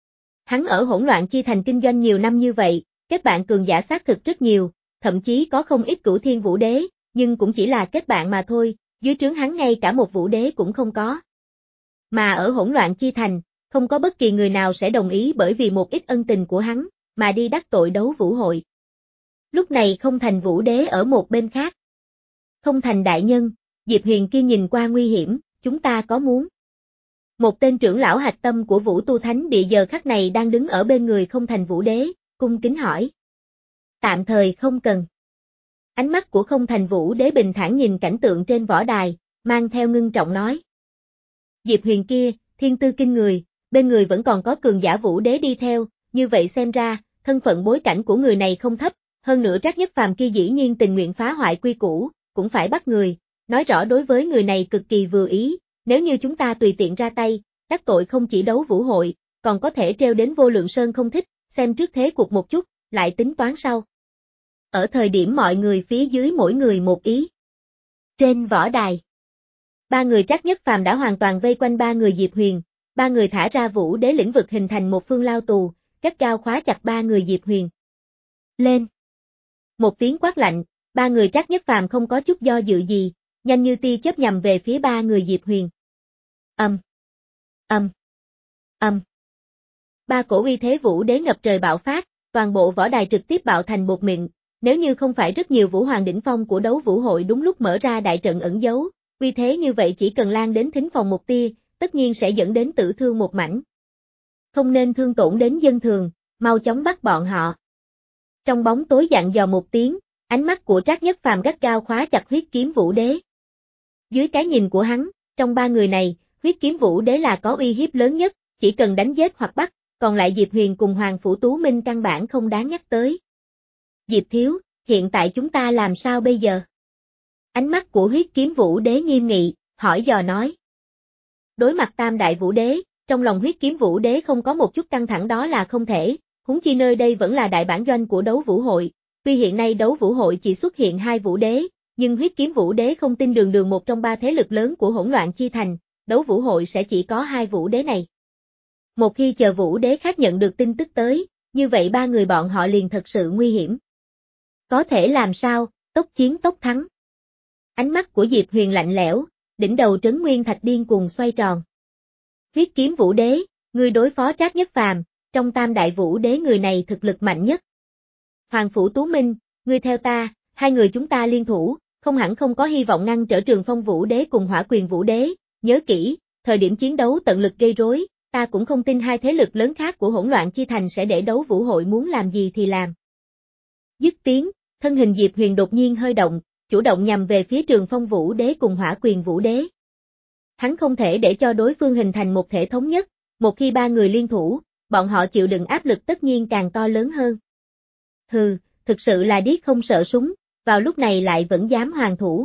Hắn ở hỗn loạn chi thành kinh doanh nhiều năm như vậy, kết bạn cường giả xác thực rất nhiều, thậm chí có không ít cửu thiên vũ đế, nhưng cũng chỉ là kết bạn mà thôi, dưới trướng hắn ngay cả một vũ đế cũng không có. Mà ở hỗn loạn chi thành, không có bất kỳ người nào sẽ đồng ý bởi vì một ít ân tình của hắn, mà đi đắc tội đấu vũ hội. Lúc này Không Thành vũ đế ở một bên khác. Không Thành đại nhân, Diệp Huyền kia nhìn qua nguy hiểm, chúng ta có muốn. Một tên trưởng lão hạch tâm của Vũ Tu Thánh Địa giờ khắc này đang đứng ở bên người Không Thành vũ đế, cung kính hỏi. Tạm thời không cần. Ánh mắt của Không Thành vũ đế bình thản nhìn cảnh tượng trên võ đài, mang theo ngưng trọng nói. Diệp Huyền kia, thiên tư kinh người, bên người vẫn còn có cường giả vũ đế đi theo, như vậy xem ra, thân phận bối cảnh của người này không thấp, hơn nữa Trác Nhất Phàm kia dĩ nhiên tình nguyện phá hoại quy củ, cũng phải bắt người, nói rõ đối với người này cực kỳ vừa ý, nếu như chúng ta tùy tiện ra tay, đắc tội không chỉ đấu vũ hội, còn có thể treo đến Vô Lượng Sơn không thích, xem trước thế cuộc một chút, lại tính toán sau. Ở thời điểm mọi người phía dưới mỗi người một ý. Trên võ đài, ba người Trác Nhất Phàm đã hoàn toàn vây quanh ba người Diệp Huyền, ba người thả ra vũ đế lĩnh vực hình thành một phương lao tù, gắt gao khóa chặt ba người Diệp Huyền. Lên! Một tiếng quát lạnh, ba người Trác Nhất Phàm không có chút do dự gì, nhanh như tia chớp nhằm về phía ba người Diệp Huyền. Ầm, ầm, ầm. Ba cổ uy thế vũ đế ngập trời bạo phát, toàn bộ võ đài trực tiếp bạo thành bột mịn, nếu như không phải rất nhiều vũ hoàng đỉnh phong của đấu vũ hội đúng lúc mở ra đại trận ẩn giấu, uy thế như vậy chỉ cần lan đến thính phòng một tia, tất nhiên sẽ dẫn đến tử thương một mảnh. Không nên thương tổn đến dân thường, mau chóng bắt bọn họ. Trong bóng tối dặn dò một tiếng, ánh mắt của Trác Nhất Phàm gắt gao khóa chặt Huyết Kiếm Vũ Đế. Dưới cái nhìn của hắn, trong ba người này, Huyết Kiếm Vũ Đế là có uy hiếp lớn nhất, chỉ cần đánh giết hoặc bắt, còn lại Diệp Huyền cùng Hoàng Phủ Tú Minh căn bản không đáng nhắc tới. Diệp thiếu, hiện tại chúng ta làm sao bây giờ? Ánh mắt của Huyết Kiếm Vũ Đế nghiêm nghị, hỏi dò nói. Đối mặt Tam Đại Vũ Đế, trong lòng Huyết Kiếm Vũ Đế không có một chút căng thẳng đó là không thể, huống chi nơi đây vẫn là đại bản doanh của đấu vũ hội. Tuy hiện nay đấu vũ hội chỉ xuất hiện hai vũ đế, nhưng Huyết Kiếm Vũ Đế không tin đường đường một trong ba thế lực lớn của hỗn loạn chi thành, đấu vũ hội sẽ chỉ có hai vũ đế này. Một khi chờ vũ đế khác nhận được tin tức tới, như vậy ba người bọn họ liền thật sự nguy hiểm. Có thể làm sao, tốc chiến tốc thắng. Ánh mắt của Diệp Huyền lạnh lẽo, đỉnh đầu trấn nguyên thạch điên cuồng xoay tròn. Huyết Kiếm Vũ Đế, người đối phó Trác Nhất Phàm, trong tam đại vũ đế người này thực lực mạnh nhất. Hoàng Phủ Tú Minh, ngươi theo ta, hai người chúng ta liên thủ, không hẳn không có hy vọng ngăn trở Trường Phong Vũ Đế cùng Hỏa Quyền Vũ Đế, nhớ kỹ, thời điểm chiến đấu tận lực gây rối, ta cũng không tin hai thế lực lớn khác của hỗn loạn chi thành sẽ để đấu vũ hội muốn làm gì thì làm. Dứt tiếng, thân hình Diệp Huyền đột nhiên hơi động, chủ động nhằm về phía Trường Phong Vũ Đế cùng Hỏa Quyền Vũ Đế. Hắn không thể để cho đối phương hình thành một thể thống nhất, một khi ba người liên thủ, bọn họ chịu đựng áp lực tất nhiên càng to lớn hơn. Hừ, thực sự là điếc không sợ súng, vào lúc này lại vẫn dám hoàn thủ.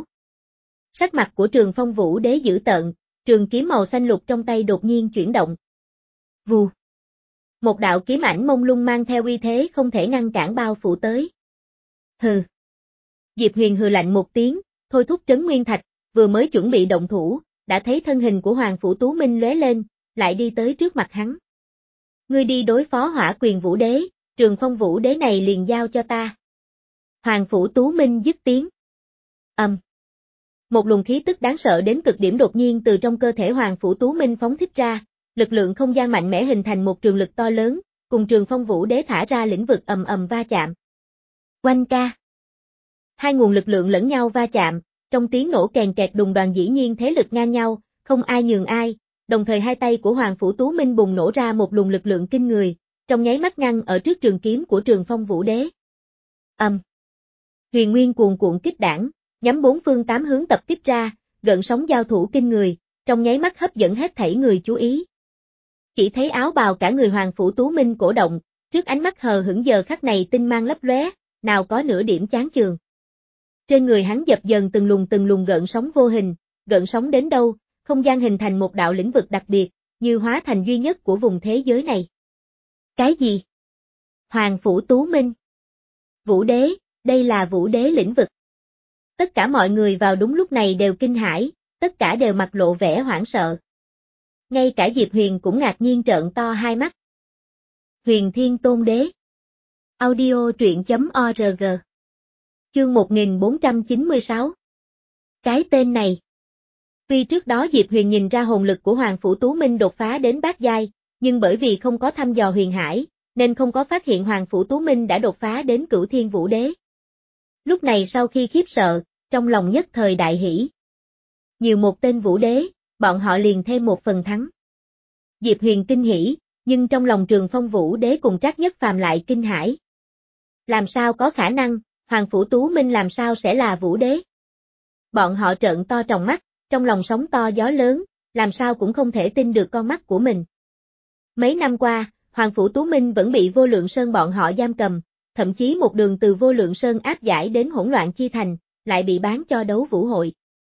Sắc mặt của Trường Phong Vũ Đế dữ tợn, trường kiếm màu xanh lục trong tay đột nhiên chuyển động. Vù. Một đạo kiếm ảnh mông lung mang theo uy thế không thể ngăn cản bao phủ tới. Hừ. Diệp Huyền hừ lạnh một tiếng, thôi thúc trấn nguyên thạch, vừa mới chuẩn bị động thủ, đã thấy thân hình của Hoàng Phủ Tú Minh lóe lên, lại đi tới trước mặt hắn. Ngươi đi đối phó Hỏa Quyền Vũ Đế, Trường Phong Vũ Đế này liền giao cho ta. Hoàng Phủ Tú Minh dứt tiếng. Ầm. Um. Một luồng khí tức đáng sợ đến cực điểm đột nhiên từ trong cơ thể Hoàng Phủ Tú Minh phóng thích ra, lực lượng không gian mạnh mẽ hình thành một trường lực to lớn, cùng Trường Phong Vũ Đế thả ra lĩnh vực ầm ầm va chạm. Oanh ca. Hai nguồn lực lượng lẫn nhau va chạm, trong tiếng nổ kèn kẹt đùng đoàn dĩ nhiên thế lực ngang nhau, không ai nhường ai, đồng thời hai tay của Hoàng Phủ Tú Minh bùng nổ ra một luồng lực lượng kinh người, trong nháy mắt ngăn ở trước trường kiếm của Trường Phong Vũ Đế. Ầm. Um. Huyền nguyên cuồn cuộn kích đảng, nhắm bốn phương tám hướng tập kích ra, gợn sóng giao thủ kinh người, trong nháy mắt hấp dẫn hết thảy người chú ý. Chỉ thấy áo bào cả người Hoàng Phủ Tú Minh cổ động, trước ánh mắt hờ hững giờ khắc này tinh mang lấp lóe, nào có nửa điểm chán chường. Trên người hắn dập dần từng luồng từng luồng gợn sóng vô hình, gợn sóng đến đâu, không gian hình thành một đạo lĩnh vực đặc biệt, như hóa thành duy nhất của vùng thế giới này. Cái gì? Hoàng Phủ Tú Minh. Vũ Đế, đây là Vũ Đế lĩnh vực. Tất cả mọi người vào đúng lúc này đều kinh hãi, tất cả đều mặt lộ vẻ hoảng sợ. Ngay cả Diệp Huyền cũng ngạc nhiên trợn to hai mắt. Huyền Thiên Tôn Đế. Audio truyện chấm org. Chương một nghìn bốn trăm chín mươi sáu. Cái tên này. Tuy trước đó Diệp Huyền nhìn ra hồn lực của Hoàng Phủ Tú Minh đột phá đến bát giai, nhưng bởi vì không có thăm dò huyền hải, nên không có phát hiện Hoàng Phủ Tú Minh đã đột phá đến Cửu Thiên Vũ Đế. Lúc này sau khi khiếp sợ, trong lòng nhất thời đại hỉ. Nhiều một tên Vũ Đế, bọn họ liền thêm một phần thắng. Diệp Huyền kinh hỉ, nhưng trong lòng Trường Phong Vũ Đế cùng Trác Nhất Phàm lại kinh hãi. Làm sao có khả năng, Hoàng Phủ Tú Minh làm sao sẽ là Vũ Đế? Bọn họ trợn to tròng mắt, trong lòng sóng to gió lớn, làm sao cũng không thể tin được con mắt của mình. Mấy năm qua, Hoàng Phủ Tú Minh vẫn bị Vô Lượng Sơn bọn họ giam cầm, thậm chí một đường từ Vô Lượng Sơn áp giải đến Hỗn Loạn Chi Thành, lại bị bán cho Đấu Vũ Hội.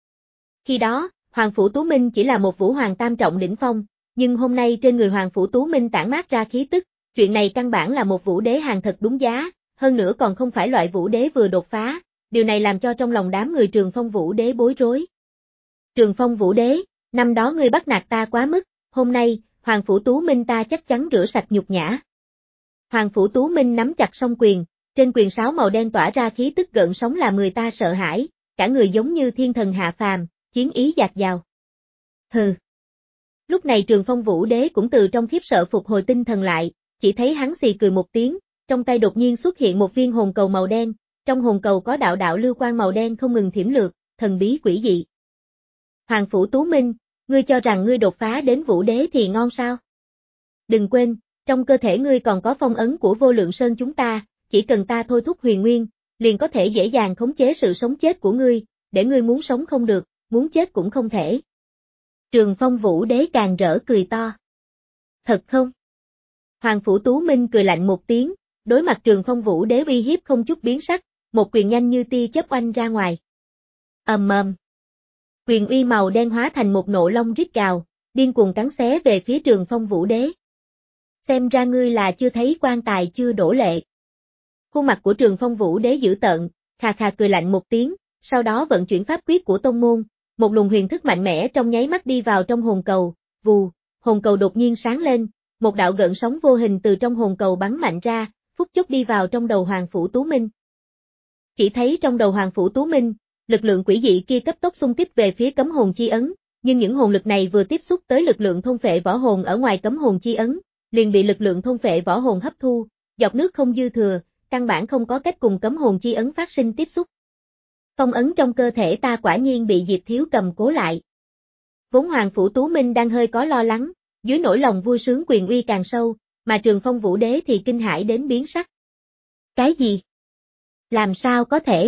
Khi đó, Hoàng Phủ Tú Minh chỉ là một Vũ Hoàng tam trọng đỉnh phong, nhưng hôm nay trên người Hoàng Phủ Tú Minh tản mát ra khí tức, chuyện này căn bản là một Vũ Đế hàng thật đúng giá, hơn nữa còn không phải loại Vũ Đế vừa đột phá, điều này làm cho trong lòng đám người Trường Phong Vũ Đế bối rối. Trường Phong Vũ Đế, năm đó ngươi bắt nạt ta quá mức, hôm nay, Hoàng Phủ Tú Minh ta chắc chắn rửa sạch nhục nhã. Hoàng Phủ Tú Minh nắm chặt song quyền, trên quyền sáo màu đen tỏa ra khí tức gợn sóng làm người ta sợ hãi, cả người giống như thiên thần hạ phàm, chiến ý dạt dào. Hừ. Lúc này Trường Phong Vũ Đế cũng từ trong khiếp sợ phục hồi tinh thần lại, chỉ thấy hắn xì cười một tiếng, trong tay đột nhiên xuất hiện một viên hồn cầu màu đen, trong hồn cầu có đạo đạo lưu quang màu đen không ngừng thiểm lược, thần bí quỷ dị. Hoàng Phủ Tú Minh, ngươi cho rằng ngươi đột phá đến Vũ Đế thì ngon sao? Đừng quên, trong cơ thể ngươi còn có phong ấn của Vô Lượng Sơn chúng ta, chỉ cần ta thôi thúc huyền nguyên, liền có thể dễ dàng khống chế sự sống chết của ngươi, để ngươi muốn sống không được, muốn chết cũng không thể. Trường Phong Vũ Đế càng rỡ cười to. Thật không? Hoàng Phủ Tú Minh cười lạnh một tiếng, đối mặt Trường Phong Vũ Đế uy hiếp không chút biến sắc, một quyền nhanh như tia chớp oanh ra ngoài. Ầm ầm. Quyền uy màu đen hóa thành một nộ long rít gào, điên cuồng cắn xé về phía Trường Phong Vũ Đế. Xem ra ngươi là chưa thấy quan tài chưa đổ lệ. Khuôn mặt của Trường Phong Vũ Đế dữ tợn, khà khà cười lạnh một tiếng, sau đó vận chuyển pháp quyết của tông môn, một luồng huyền thức mạnh mẽ trong nháy mắt đi vào trong hồn cầu, vù, hồn cầu đột nhiên sáng lên, một đạo gợn sóng vô hình từ trong hồn cầu bắn mạnh ra, phút chốc đi vào trong đầu Hoàng Phủ Tú Minh. Chỉ thấy trong đầu Hoàng Phủ Tú Minh, lực lượng quỷ dị kia cấp tốc xung kích về phía cấm hồn chi ấn, nhưng những hồn lực này vừa tiếp xúc tới lực lượng thôn phệ võ hồn ở ngoài cấm hồn chi ấn, liền bị lực lượng thôn phệ võ hồn hấp thu, dọc nước không dư thừa, căn bản không có cách cùng cấm hồn chi ấn phát sinh tiếp xúc. Phong ấn trong cơ thể ta quả nhiên bị Diệp Thiếu cầm cố lại. Vốn Hoàng Phủ Tú Minh đang hơi có lo lắng, dưới nỗi lòng vui sướng quyền uy càng sâu, mà Trường Phong Vũ Đế thì kinh hãi đến biến sắc. Cái gì? Làm sao có thể?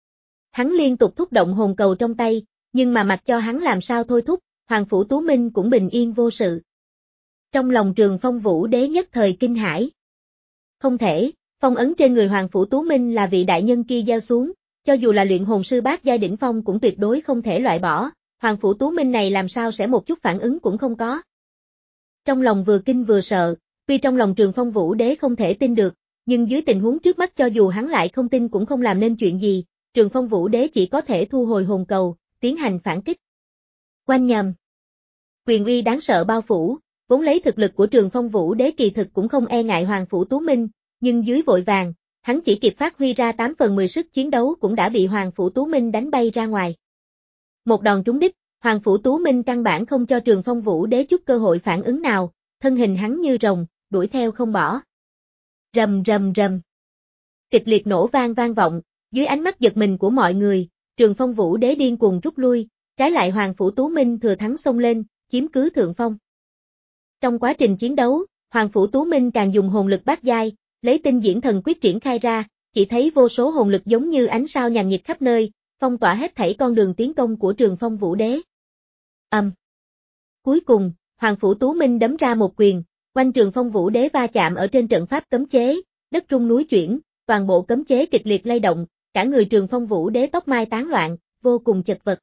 Hắn liên tục thúc động hồn cầu trong tay, nhưng mà mặc cho hắn làm sao thôi thúc, Hoàng Phủ Tú Minh cũng bình yên vô sự. Trong lòng Trường Phong Vũ Đế nhất thời kinh hãi. Không thể, phong ấn trên người Hoàng Phủ Tú Minh là vị đại nhân kia gieo xuống, cho dù là luyện hồn sư bát giai đỉnh phong cũng tuyệt đối không thể loại bỏ, Hoàng Phủ Tú Minh này làm sao sẽ một chút phản ứng cũng không có. Trong lòng vừa kinh vừa sợ, Tuy trong lòng Trường Phong Vũ Đế không thể tin được, nhưng dưới tình huống trước mắt cho dù hắn lại không tin cũng không làm nên chuyện gì, Trường Phong Vũ Đế chỉ có thể thu hồi hồn cầu, tiến hành phản kích. Oanh nhầm. Quyền uy đáng sợ bao phủ, vốn lấy thực lực của Trường Phong Vũ Đế kỳ thực cũng không e ngại Hoàng Phủ Tú Minh, nhưng dưới vội vàng, hắn chỉ kịp phát huy ra tám phần mười sức chiến đấu cũng đã bị Hoàng Phủ Tú Minh đánh bay ra ngoài. Một đòn trúng đích, Hoàng Phủ Tú Minh căn bản không cho Trường Phong Vũ Đế chút cơ hội phản ứng nào, thân hình hắn như rồng, đuổi theo không bỏ. Rầm rầm rầm. Kịch liệt nổ vang vang vọng, dưới ánh mắt giật mình của mọi người, Trường Phong Vũ Đế điên cuồng rút lui, trái lại Hoàng Phủ Tú Minh thừa thắng xông lên, chiếm cứ thượng phong. Trong quá trình chiến đấu, Hoàng Phủ Tú Minh càng dùng hồn lực bát giai, lấy tinh diễn thần quyết triển khai ra, chỉ thấy vô số hồn lực giống như ánh sao nhàn nhịt khắp nơi, phong tỏa hết thảy con đường tiến công của Trường Phong Vũ Đế. Ầm. Um. Cuối cùng, Hoàng Phủ Tú Minh đấm ra một quyền, quanh Trường Phong Vũ Đế va chạm ở trên trận pháp cấm chế, đất rung núi chuyển, toàn bộ cấm chế kịch liệt lay động, cả người Trường Phong Vũ Đế tóc mai tán loạn, vô cùng chật vật.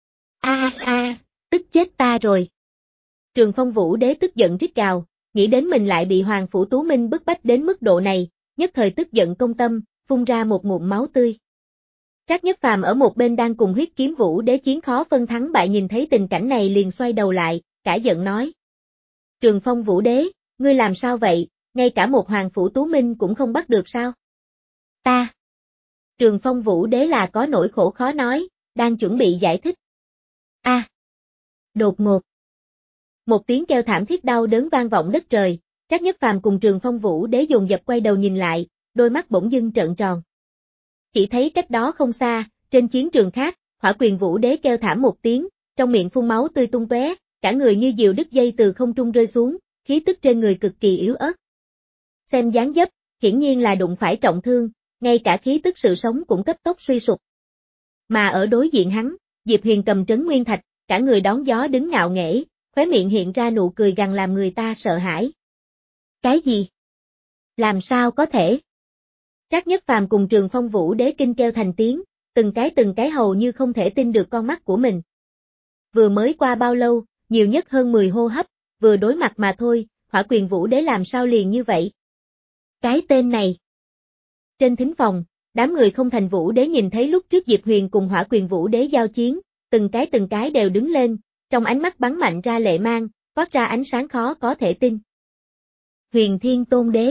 A a, tức chết ta rồi. Trường Phong Vũ Đế tức giận rít gào, nghĩ đến mình lại bị Hoàng Phủ Tú Minh bức bách đến mức độ này, nhất thời tức giận công tâm, phun ra một ngụm máu tươi. Trác Nhất Phàm ở một bên đang cùng Huyết Kiếm Vũ Đế chiến khó phân thắng bại nhìn thấy tình cảnh này liền xoay đầu lại, cả giận nói. Trường Phong Vũ Đế, ngươi làm sao vậy, ngay cả một Hoàng Phủ Tú Minh cũng không bắt được sao? Ta. Trường Phong Vũ Đế là có nỗi khổ khó nói, đang chuẩn bị giải thích. A. À. Đột ngột. Một tiếng kêu thảm thiết đau đớn vang vọng đất trời, Trác Nhất Phàm cùng Trường Phong Vũ Đế dồn dập quay đầu nhìn lại, đôi mắt bỗng dưng trợn tròn. Chỉ thấy cách đó không xa, trên chiến trường khác, Hỏa Quyền Vũ Đế kêu thảm một tiếng, trong miệng phun máu tươi tung tóe, cả người như diều đứt dây từ không trung rơi xuống, khí tức trên người cực kỳ yếu ớt. Xem dáng dấp, hiển nhiên là đụng phải trọng thương, ngay cả khí tức sự sống cũng cấp tốc suy sụp. Mà ở đối diện hắn, Diệp Huyền cầm trấn nguyên thạch, cả người đón gió đứng ngạo nghễ, khóe miệng hiện ra nụ cười gằn làm người ta sợ hãi. Cái gì? Làm sao có thể? Trác Nhất Phàm cùng Trường Phong Vũ Đế kinh kêu thành tiếng, từng cái từng cái hầu như không thể tin được con mắt của mình. Vừa mới qua bao lâu, nhiều nhất hơn mười hô hấp, vừa đối mặt mà thôi, Hỏa Quyền Vũ Đế làm sao liền như vậy? Cái tên này. Trên thính phòng, đám người không thành Vũ Đế nhìn thấy lúc trước Diệp Huyền cùng Hỏa Quyền Vũ Đế giao chiến, từng cái từng cái đều đứng lên, trong ánh mắt bắn mạnh ra lệ mang, phát ra ánh sáng khó có thể tin. Huyền Thiên Tôn Đế.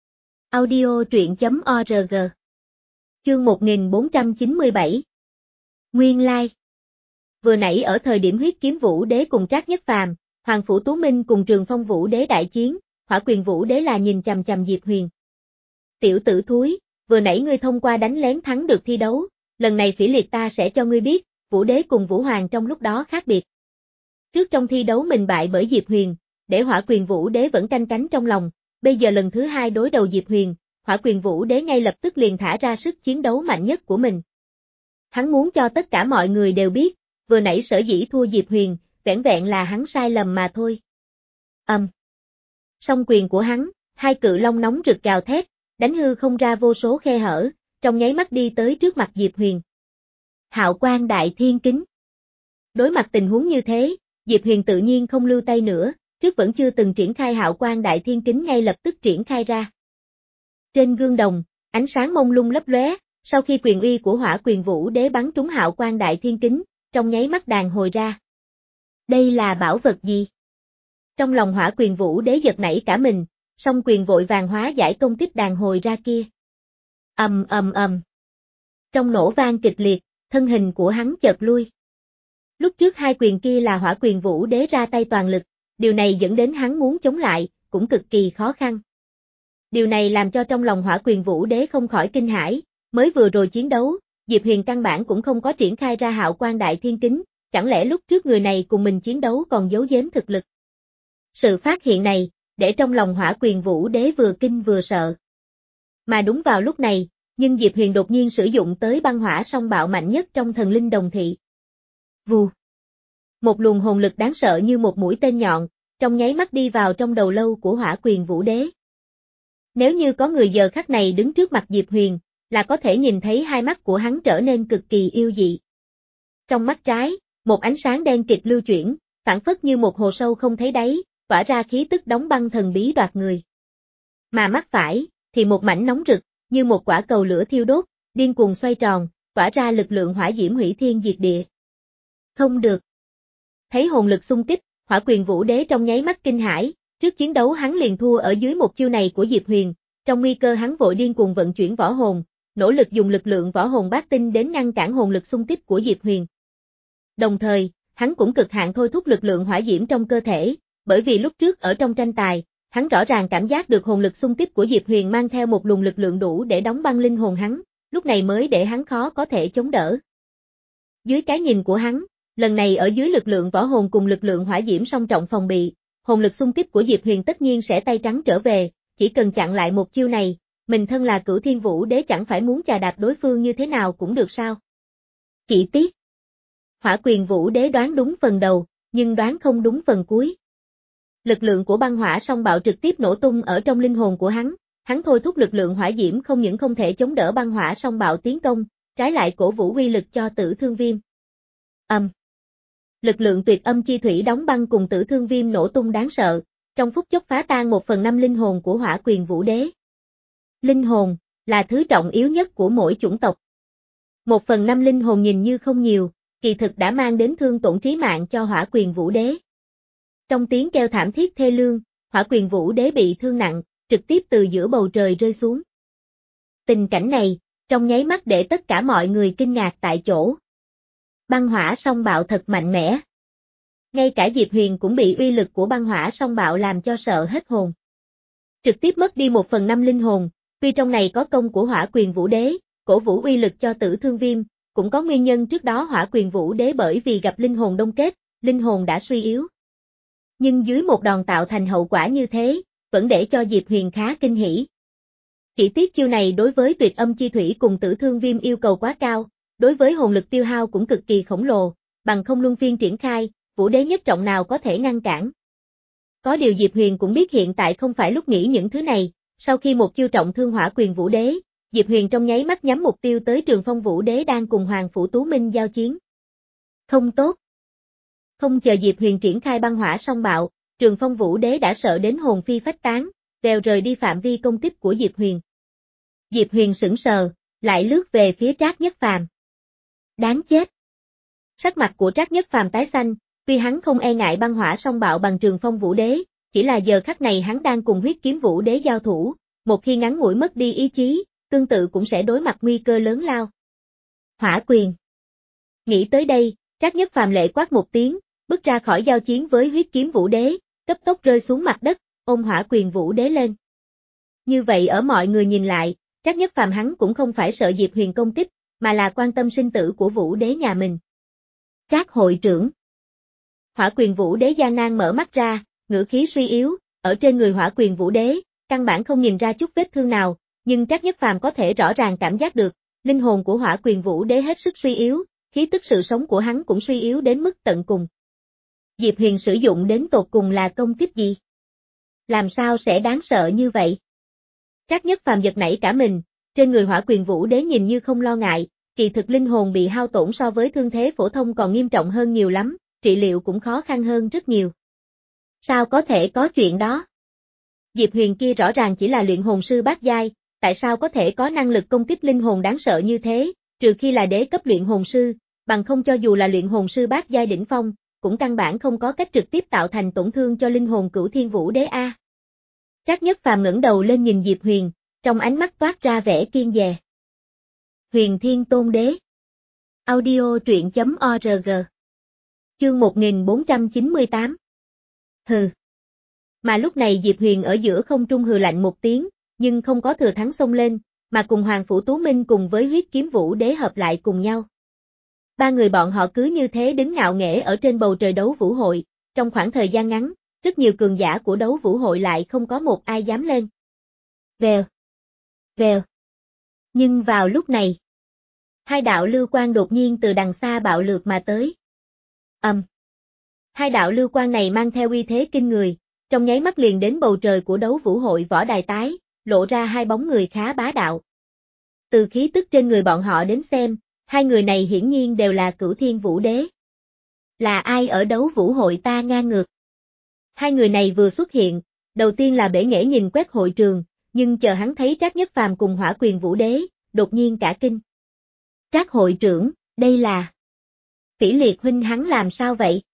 Audio truyện chấm org. Chương một nghìn bốn trăm chín mươi bảy. Nguyên lai. Vừa nãy ở thời điểm Huyết Kiếm Vũ Đế cùng Trác Nhất Phàm, Hoàng Phủ Tú Minh cùng Trường Phong Vũ Đế đại chiến, Hỏa Quyền Vũ Đế là nhìn chằm chằm Diệp Huyền. Tiểu tử thúi, vừa nãy ngươi thông qua đánh lén thắng được thi đấu, lần này Phỉ Liệt ta sẽ cho ngươi biết, Vũ Đế cùng Vũ Hoàng trong lúc đó khác biệt. Trước trong thi đấu mình bại bởi Diệp Huyền, để Hỏa Quyền Vũ Đế vẫn canh cánh trong lòng, bây giờ lần thứ hai đối đầu Diệp Huyền, Hỏa Quyền Vũ Đế ngay lập tức liền thả ra sức chiến đấu mạnh nhất của mình. Hắn muốn cho tất cả mọi người đều biết, vừa nãy sở dĩ thua Diệp Huyền, vẻn vẹn là hắn sai lầm mà thôi. Ầm. Um. Song quyền của hắn, hai cự long nóng rực gào thét, đánh hư không ra vô số khe hở, trong nháy mắt đi tới trước mặt Diệp Huyền. Hạo Quang Đại Thiên Kính. Đối mặt tình huống như thế, Diệp Huyền tự nhiên không lưu tay nữa, trước vẫn chưa từng triển khai Hạo Quang Đại Thiên Kính ngay lập tức triển khai ra. Trên gương đồng, ánh sáng mông lung lấp lóe, sau khi quyền uy của Hỏa Quyền Vũ Đế bắn trúng Hạo Quang Đại Thiên Kính, trong nháy mắt đàn hồi ra. Đây là bảo vật gì? Trong lòng Hỏa Quyền Vũ Đế giật nảy cả mình, song quyền vội vàng hóa giải công kích đàn hồi ra kia. Ầm ầm ầm. Trong nổ vang kịch liệt, thân hình của hắn chợt lui. Lúc trước hai quyền kia là Hỏa Quyền Vũ Đế ra tay toàn lực, điều này dẫn đến hắn muốn chống lại, cũng cực kỳ khó khăn. Điều này làm cho trong lòng Hỏa Quyền Vũ Đế không khỏi kinh hãi, mới vừa rồi chiến đấu, Diệp Huyền căn bản cũng không có triển khai ra Hạo Quang Đại Thiên Kính, chẳng lẽ lúc trước người này cùng mình chiến đấu còn giấu giếm thực lực. Sự phát hiện này, để trong lòng Hỏa Quyền Vũ Đế vừa kinh vừa sợ. Mà đúng vào lúc này, nhưng Diệp Huyền đột nhiên sử dụng tới băng hỏa song bạo mạnh nhất trong thần linh đồng thị. Vù. Một luồng hồn lực đáng sợ như một mũi tên nhọn, trong nháy mắt đi vào trong đầu lâu của Hỏa Quyền Vũ Đế. Nếu như có người giờ khắc này đứng trước mặt Diệp Huyền, là có thể nhìn thấy hai mắt của hắn trở nên cực kỳ yêu dị. Trong mắt trái, một ánh sáng đen kịt lưu chuyển, phản phất như một hồ sâu không thấy đáy, tỏa ra khí tức đóng băng thần bí đoạt người. Mà mắt phải, thì một mảnh nóng rực, như một quả cầu lửa thiêu đốt, điên cuồng xoay tròn, tỏa ra lực lượng hỏa diễm hủy thiên diệt địa. Không được. Thấy hồn lực xung kích, Hỏa Quyền Vũ Đế trong nháy mắt kinh hãi, trước chiến đấu hắn liền thua ở dưới một chiêu này của Diệp Huyền, trong nguy cơ hắn vội điên cuồng vận chuyển võ hồn, nỗ lực dùng lực lượng võ hồn bát tinh đến ngăn cản hồn lực xung kích của Diệp Huyền. Đồng thời, hắn cũng cực hạn thôi thúc lực lượng hỏa diễm trong cơ thể, bởi vì lúc trước ở trong tranh tài, hắn rõ ràng cảm giác được hồn lực xung kích của Diệp Huyền mang theo một luồng lực lượng đủ để đóng băng linh hồn hắn, lúc này mới để hắn khó có thể chống đỡ. Dưới cái nhìn của hắn, lần này ở dưới lực lượng võ hồn cùng lực lượng hỏa diễm song trọng phòng bị, hồn lực xung kích của Diệp Huyền tất nhiên sẽ tay trắng trở về, chỉ cần chặn lại một chiêu này, mình thân là Cửu Thiên Vũ Đế chẳng phải muốn chà đạp đối phương như thế nào cũng được sao. Chỉ tiếc, Hỏa Quyền Vũ Đế đoán đúng phần đầu, nhưng đoán không đúng phần cuối. Lực lượng của băng hỏa song bạo trực tiếp nổ tung ở trong linh hồn của hắn, hắn thôi thúc lực lượng hỏa diễm không những không thể chống đỡ băng hỏa song bạo tiến công, trái lại cổ vũ uy lực cho Tử Thương Viêm. Âm. Lực lượng tuyệt âm chi thủy đóng băng cùng Tử Thương Viêm nổ tung đáng sợ, trong phút chốc phá tan một phần năm linh hồn của Hỏa Quyền Vũ Đế. Linh hồn là thứ trọng yếu nhất của mỗi chủng tộc. Một phần năm linh hồn nhìn như không nhiều, kỳ thực đã mang đến thương tổn trí mạng cho Hỏa Quyền Vũ Đế. Trong tiếng kêu thảm thiết thê lương, Hỏa Quyền Vũ Đế bị thương nặng, trực tiếp từ giữa bầu trời rơi xuống. Tình cảnh này, trong nháy mắt để tất cả mọi người kinh ngạc tại chỗ. Băng hỏa song bạo thật mạnh mẽ. Ngay cả Diệp Huyền cũng bị uy lực của băng hỏa song bạo làm cho sợ hết hồn. Trực tiếp mất đi một phần năm linh hồn, tuy trong này có công của Hỏa Quyền Vũ Đế, cổ vũ uy lực cho Tử Thương Viêm, cũng có nguyên nhân trước đó Hỏa Quyền Vũ Đế bởi vì gặp linh hồn đông kết, linh hồn đã suy yếu. Nhưng dưới một đòn tạo thành hậu quả như thế, vẫn để cho Diệp Huyền khá kinh hỉ. Chỉ tiếc chiêu này đối với tuyệt âm chi thủy cùng Tử Thương Viêm yêu cầu quá cao, đối với hồn lực tiêu hao cũng cực kỳ khổng lồ, bằng không luân phiên triển khai, Vũ Đế nhất trọng nào có thể ngăn cản. Có điều Diệp Huyền cũng biết hiện tại không phải lúc nghĩ những thứ này, sau khi một chiêu trọng thương Hỏa Quyền Vũ Đế, Diệp Huyền trong nháy mắt nhắm mục tiêu tới Trường Phong Vũ Đế đang cùng Hoàng Phủ Tú Minh giao chiến. Không tốt. Không chờ Diệp Huyền triển khai băng hỏa song bạo, Trường Phong Vũ Đế đã sợ đến hồn phi phách tán, vèo rời đi phạm vi công kích của Diệp Huyền. Diệp Huyền sững sờ, lại lướt về phía Trác Nhất Phàm. Đáng chết. Sắc mặt của Trác Nhất Phàm tái xanh, tuy hắn không e ngại băng hỏa song bạo bằng Trường Phong Vũ Đế, chỉ là giờ khắc này hắn đang cùng Huyết Kiếm Vũ Đế giao thủ, một khi ngắn ngủi mất đi ý chí, tương tự cũng sẽ đối mặt nguy cơ lớn lao. Hỏa quyền. Nghĩ tới đây, Trác Nhất Phàm lệ quát một tiếng, bước ra khỏi giao chiến với Huyết Kiếm Vũ Đế, cấp tốc rơi xuống mặt đất, ôm Hỏa Quyền Vũ Đế lên. Như vậy ở mọi người nhìn lại, Trác Nhất Phàm hắn cũng không phải sợ Diệp Huyền công kích, mà là quan tâm sinh tử của Vũ Đế nhà mình. Trác hội trưởng. Hỏa Quyền Vũ Đế gian nan mở mắt ra, ngữ khí suy yếu, ở trên người Hỏa Quyền Vũ Đế, căn bản không nhìn ra chút vết thương nào, nhưng Trác Nhất Phàm có thể rõ ràng cảm giác được, linh hồn của Hỏa Quyền Vũ Đế hết sức suy yếu, khí tức sự sống của hắn cũng suy yếu đến mức tận cùng. Diệp Huyền sử dụng đến tột cùng là công kích gì? Làm sao sẽ đáng sợ như vậy? Trác Nhất Phàm giật nảy cả mình, trên người Hỏa Quyền Vũ Đế nhìn như không lo ngại, kỳ thực linh hồn bị hao tổn so với thương thế phổ thông còn nghiêm trọng hơn nhiều lắm, trị liệu cũng khó khăn hơn rất nhiều. Sao có thể có chuyện đó? Diệp Huyền kia rõ ràng chỉ là luyện hồn sư bát giai, tại sao có thể có năng lực công kích linh hồn đáng sợ như thế, trừ khi là đế cấp luyện hồn sư, bằng không cho dù là luyện hồn sư bát giai đỉnh phong, cũng căn bản không có cách trực tiếp tạo thành tổn thương cho linh hồn Cửu Thiên Vũ Đế a. Trác Nhất Phàm ngẩng đầu lên nhìn Diệp Huyền, trong ánh mắt toát ra vẻ kiên dè. Huyền Thiên Tôn Đế. Audio truyện chấm org. Chương một nghìn bốn trăm chín mươi tám. Hừ. Mà lúc này Diệp Huyền ở giữa không trung hừ lạnh một tiếng, nhưng không có thừa thắng xông lên, mà cùng Hoàng Phủ Tú Minh cùng với Huyết Kiếm Vũ Đế hợp lại cùng nhau. Ba người bọn họ cứ như thế đứng ngạo nghễ ở trên bầu trời đấu vũ hội, trong khoảng thời gian ngắn, rất nhiều cường giả của đấu vũ hội lại không có một ai dám lên. Vèo. Vèo. Nhưng vào lúc này, hai đạo lưu quang đột nhiên từ đằng xa bạo lược mà tới. Ầm. Um. Hai đạo lưu quang này mang theo uy thế kinh người, trong nháy mắt liền đến bầu trời của đấu vũ hội võ đài tái, lộ ra hai bóng người khá bá đạo. Từ khí tức trên người bọn họ đến xem, hai người này hiển nhiên đều là Cửu Thiên Vũ Đế. Là ai ở đấu vũ hội ta ngang ngược? Hai người này vừa xuất hiện, đầu tiên là bể nghệ nhìn quét hội trường, nhưng chờ hắn thấy Trác Nhất Phàm cùng Hỏa Quyền Vũ Đế, đột nhiên cả kinh. Trác hội trưởng, đây là... Phỉ Liệt huynh hắn làm sao vậy?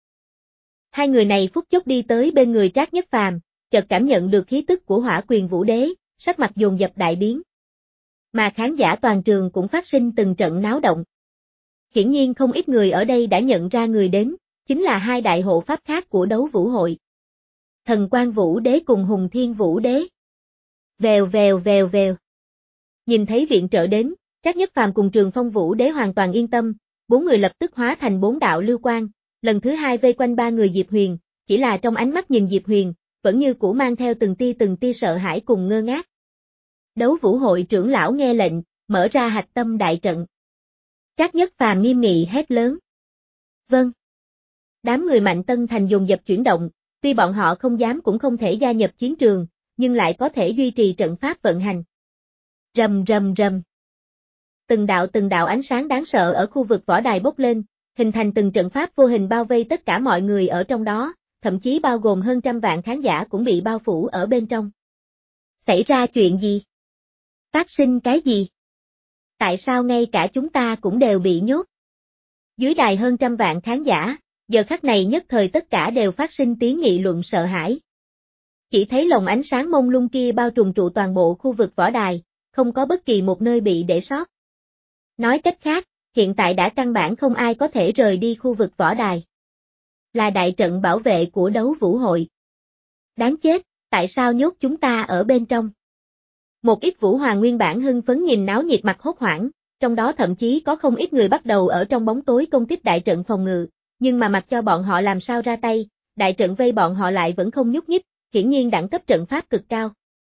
Hai người này phút chốc đi tới bên người Trác Nhất Phàm, chợt cảm nhận được khí tức của Hỏa Quyền Vũ Đế, sắc mặt dồn dập đại biến. Mà khán giả toàn trường cũng phát sinh từng trận náo động. Hiển nhiên không ít người ở đây đã nhận ra người đến, chính là hai đại hộ pháp khác của đấu vũ hội. Thần Quang Vũ Đế cùng Hùng Thiên Vũ Đế. Vèo vèo vèo vèo. Nhìn thấy viện trợ đến, Trác Nhất Phàm cùng Trường Phong Vũ Đế hoàn toàn yên tâm, bốn người lập tức hóa thành bốn đạo lưu quang, lần thứ hai vây quanh ba người Diệp Huyền, chỉ là trong ánh mắt nhìn Diệp Huyền, vẫn như cũ mang theo từng tia từng tia sợ hãi cùng ngơ ngác. Đấu vũ hội trưởng lão nghe lệnh, mở ra hạch tâm đại trận. Trác Nhất Phàm nghiêm nghị hét lớn. Vâng. Đám người Mạnh Tân Thành dồn dập chuyển động, tuy bọn họ không dám cũng không thể gia nhập chiến trường, nhưng lại có thể duy trì trận pháp vận hành. Rầm rầm rầm. Từng đạo từng đạo ánh sáng đáng sợ ở khu vực võ đài bốc lên, hình thành từng trận pháp vô hình bao vây tất cả mọi người ở trong đó, thậm chí bao gồm hơn trăm vạn khán giả cũng bị bao phủ ở bên trong. Xảy ra chuyện gì? Phát sinh cái gì? Tại sao ngay cả chúng ta cũng đều bị nhốt? Dưới đài hơn trăm vạn khán giả, giờ khắc này nhất thời tất cả đều phát sinh tiếng nghị luận sợ hãi. Chỉ thấy lồng ánh sáng mông lung kia bao trùm trụ toàn bộ khu vực võ đài, không có bất kỳ một nơi bị để sót. Nói cách khác, hiện tại đã căn bản không ai có thể rời đi khu vực võ đài. Là đại trận bảo vệ của đấu vũ hội. Đáng chết, tại sao nhốt chúng ta ở bên trong? Một ít vũ hoàng nguyên bản hưng phấn nhìn náo nhiệt mặt hốt hoảng, trong đó thậm chí có không ít người bắt đầu ở trong bóng tối công kích đại trận phòng ngự, nhưng mà mặc cho bọn họ làm sao ra tay, đại trận vây bọn họ lại vẫn không nhúc nhích, hiển nhiên đẳng cấp trận pháp cực cao.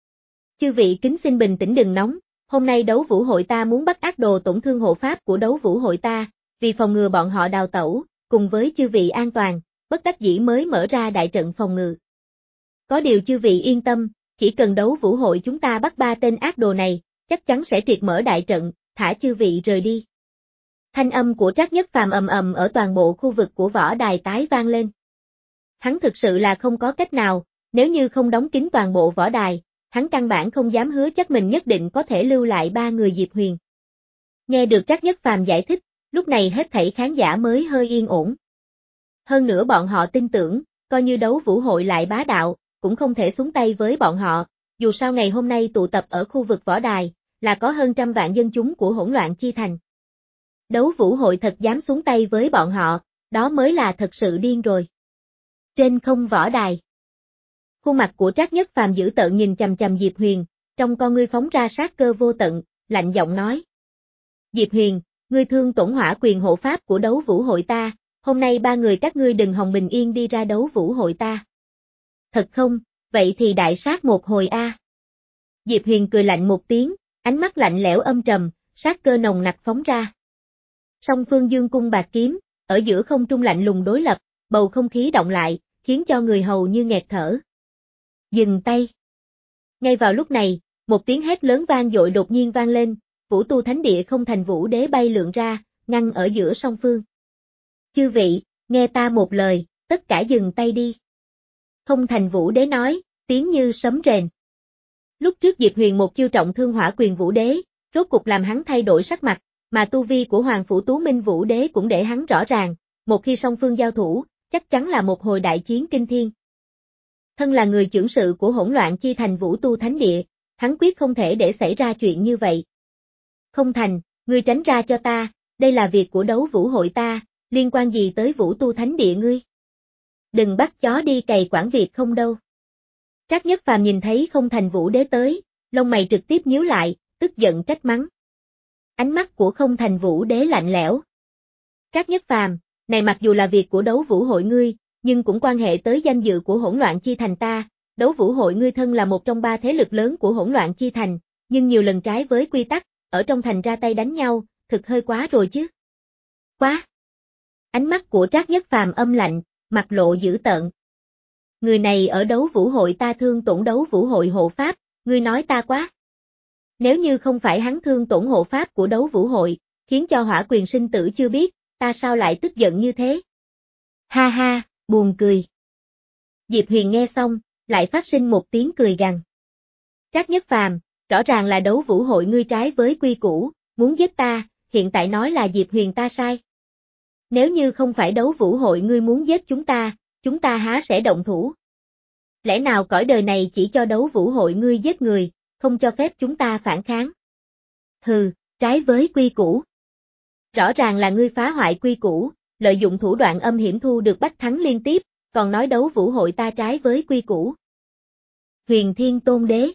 Chư vị kính xin bình tĩnh đừng nóng, hôm nay đấu vũ hội ta muốn bắt ác đồ tổn thương hộ pháp của đấu vũ hội ta, vì phòng ngừa bọn họ đào tẩu, cùng với chư vị an toàn, bất đắc dĩ mới mở ra đại trận phòng ngự. Có điều chư vị yên tâm, chỉ cần đấu vũ hội chúng ta bắt ba tên ác đồ này, chắc chắn sẽ triệt mở đại trận, thả chư vị rời đi. Thanh âm của Trác Nhất Phàm ầm ầm ở toàn bộ khu vực của võ đài tái vang lên. Hắn thực sự là không có cách nào, nếu như không đóng kín toàn bộ võ đài, hắn căn bản không dám hứa chắc mình nhất định có thể lưu lại ba người Diệp Huyền. Nghe được Trác Nhất Phàm giải thích, lúc này hết thảy khán giả mới hơi yên ổn. Hơn nữa bọn họ tin tưởng, coi như đấu vũ hội lại bá đạo, cũng không thể xuống tay với bọn họ, dù sao ngày hôm nay tụ tập ở khu vực võ đài, là có hơn trăm vạn dân chúng của hỗn loạn chi thành. Đấu vũ hội thật dám xuống tay với bọn họ, đó mới là thật sự điên rồi. Trên không võ đài. Khuôn mặt của Trác Nhất Phàm dữ tợn nhìn chằm chằm Diệp Huyền, trong con ngươi phóng ra sát cơ vô tận, lạnh giọng nói. Diệp Huyền, ngươi thương tổn hỏa quyền hộ pháp của đấu vũ hội ta, hôm nay ba người các ngươi đừng hòng bình yên đi ra đấu vũ hội ta. Thật không, vậy thì đại sát một hồi a. Diệp Huyền cười lạnh một tiếng, ánh mắt lạnh lẽo âm trầm, sát cơ nồng nặc phóng ra. Song phương dương cung bạc kiếm, ở giữa không trung lạnh lùng đối lập, bầu không khí động lại, khiến cho người hầu như nghẹt thở. Dừng tay. Ngay vào lúc này, một tiếng hét lớn vang dội đột nhiên vang lên, Vũ Tu Thánh Địa Không Thành Vũ Đế bay lượn ra, ngăn ở giữa song phương. Chư vị, nghe ta một lời, tất cả dừng tay đi. Không Thành Vũ Đế nói, tiếng như sấm rền. Lúc trước Diệp Huyền một chiêu trọng thương Hỏa Quyền Vũ Đế, rốt cục làm hắn thay đổi sắc mặt, mà tu vi của Hoàng Phủ Tú Minh Vũ Đế cũng để hắn rõ ràng, một khi song phương giao thủ, chắc chắn là một hồi đại chiến kinh thiên. Thân là người chưởng sự của hỗn loạn chi thành Vũ Tu Thánh Địa, hắn quyết không thể để xảy ra chuyện như vậy. Không Thành, ngươi tránh ra cho ta, đây là việc của đấu vũ hội ta, liên quan gì tới Vũ Tu Thánh Địa ngươi? Đừng bắt chó đi cày quản việc không đâu. Trác Nhất Phàm nhìn thấy Không Thành Vũ Đế tới, lông mày trực tiếp nhíu lại, tức giận trách mắng. Ánh mắt của Không Thành Vũ Đế lạnh lẽo. Trác Nhất Phàm, này mặc dù là việc của đấu vũ hội ngươi, nhưng cũng quan hệ tới danh dự của hỗn loạn chi thành ta, đấu vũ hội ngươi thân là một trong ba thế lực lớn của hỗn loạn chi thành, nhưng nhiều lần trái với quy tắc, ở trong thành ra tay đánh nhau, thực hơi quá rồi chứ. Quá! Ánh mắt của Trác Nhất Phàm âm lạnh, mặt lộ dữ tợn. Người này ở đấu vũ hội ta thương tổn đấu vũ hội hộ pháp, ngươi nói ta quá. Nếu như không phải hắn thương tổn hộ pháp của đấu vũ hội, khiến cho hỏa quyền sinh tử chưa biết, ta sao lại tức giận như thế? Ha ha, buồn cười. Diệp Huyền nghe xong, lại phát sinh một tiếng cười gằn. Trác Nhất Phàm, rõ ràng là đấu vũ hội ngươi trái với quy củ, muốn giết ta, hiện tại nói là Diệp Huyền ta sai. Nếu như không phải đấu vũ hội ngươi muốn giết chúng ta, chúng ta há sẽ động thủ. Lẽ nào cõi đời này chỉ cho đấu vũ hội ngươi giết người, không cho phép chúng ta phản kháng? Hừ, trái với quy củ. Rõ ràng là ngươi phá hoại quy củ, lợi dụng thủ đoạn âm hiểm thu được bách thắng liên tiếp, còn nói đấu vũ hội ta trái với quy củ. Huyền Thiên Tôn Đế.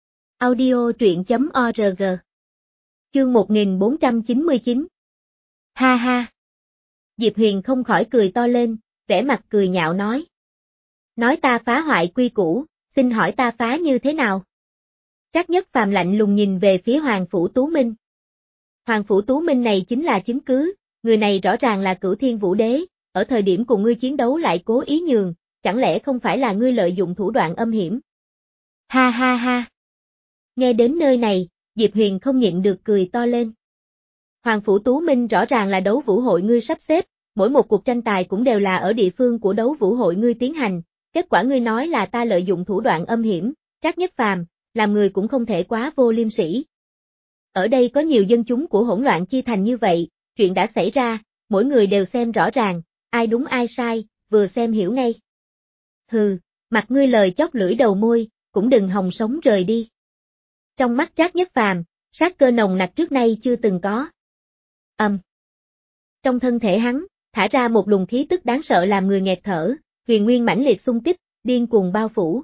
Audio truyện chấm org. Chương một nghìn bốn trăm chín mươi chín. Ha ha. Diệp Huyền không khỏi cười to lên, vẻ mặt cười nhạo nói. Nói ta phá hoại quy củ, xin hỏi ta phá như thế nào? Trác Nhất Phàm lạnh lùng nhìn về phía Hoàng Phủ Tú Minh. Hoàng Phủ Tú Minh này chính là chứng cứ, người này rõ ràng là Cửu Thiên Vũ Đế, ở thời điểm cùng ngươi chiến đấu lại cố ý nhường, chẳng lẽ không phải là ngươi lợi dụng thủ đoạn âm hiểm? Ha ha ha. Nghe đến nơi này, Diệp Huyền không nhịn được cười to lên. Hoàng Phủ Tú Minh rõ ràng là đấu vũ hội ngươi sắp xếp, mỗi một cuộc tranh tài cũng đều là ở địa phương của đấu vũ hội ngươi tiến hành, kết quả ngươi nói là ta lợi dụng thủ đoạn âm hiểm, Trác Nhất Phàm, làm người cũng không thể quá vô liêm sỉ. Ở đây có nhiều dân chúng của hỗn loạn chi thành như vậy, chuyện đã xảy ra, mỗi người đều xem rõ ràng, ai đúng ai sai, vừa xem hiểu ngay. Hừ, mặt ngươi lời chót lưỡi đầu môi, cũng đừng hòng sống rời đi. Trong mắt Trác Nhất Phàm, sát cơ nồng nặc trước nay chưa từng có. Ầm. Um. Trong thân thể hắn, thả ra một luồng khí tức đáng sợ làm người nghẹt thở, huyền nguyên mãnh liệt xung kích, điên cuồng bao phủ.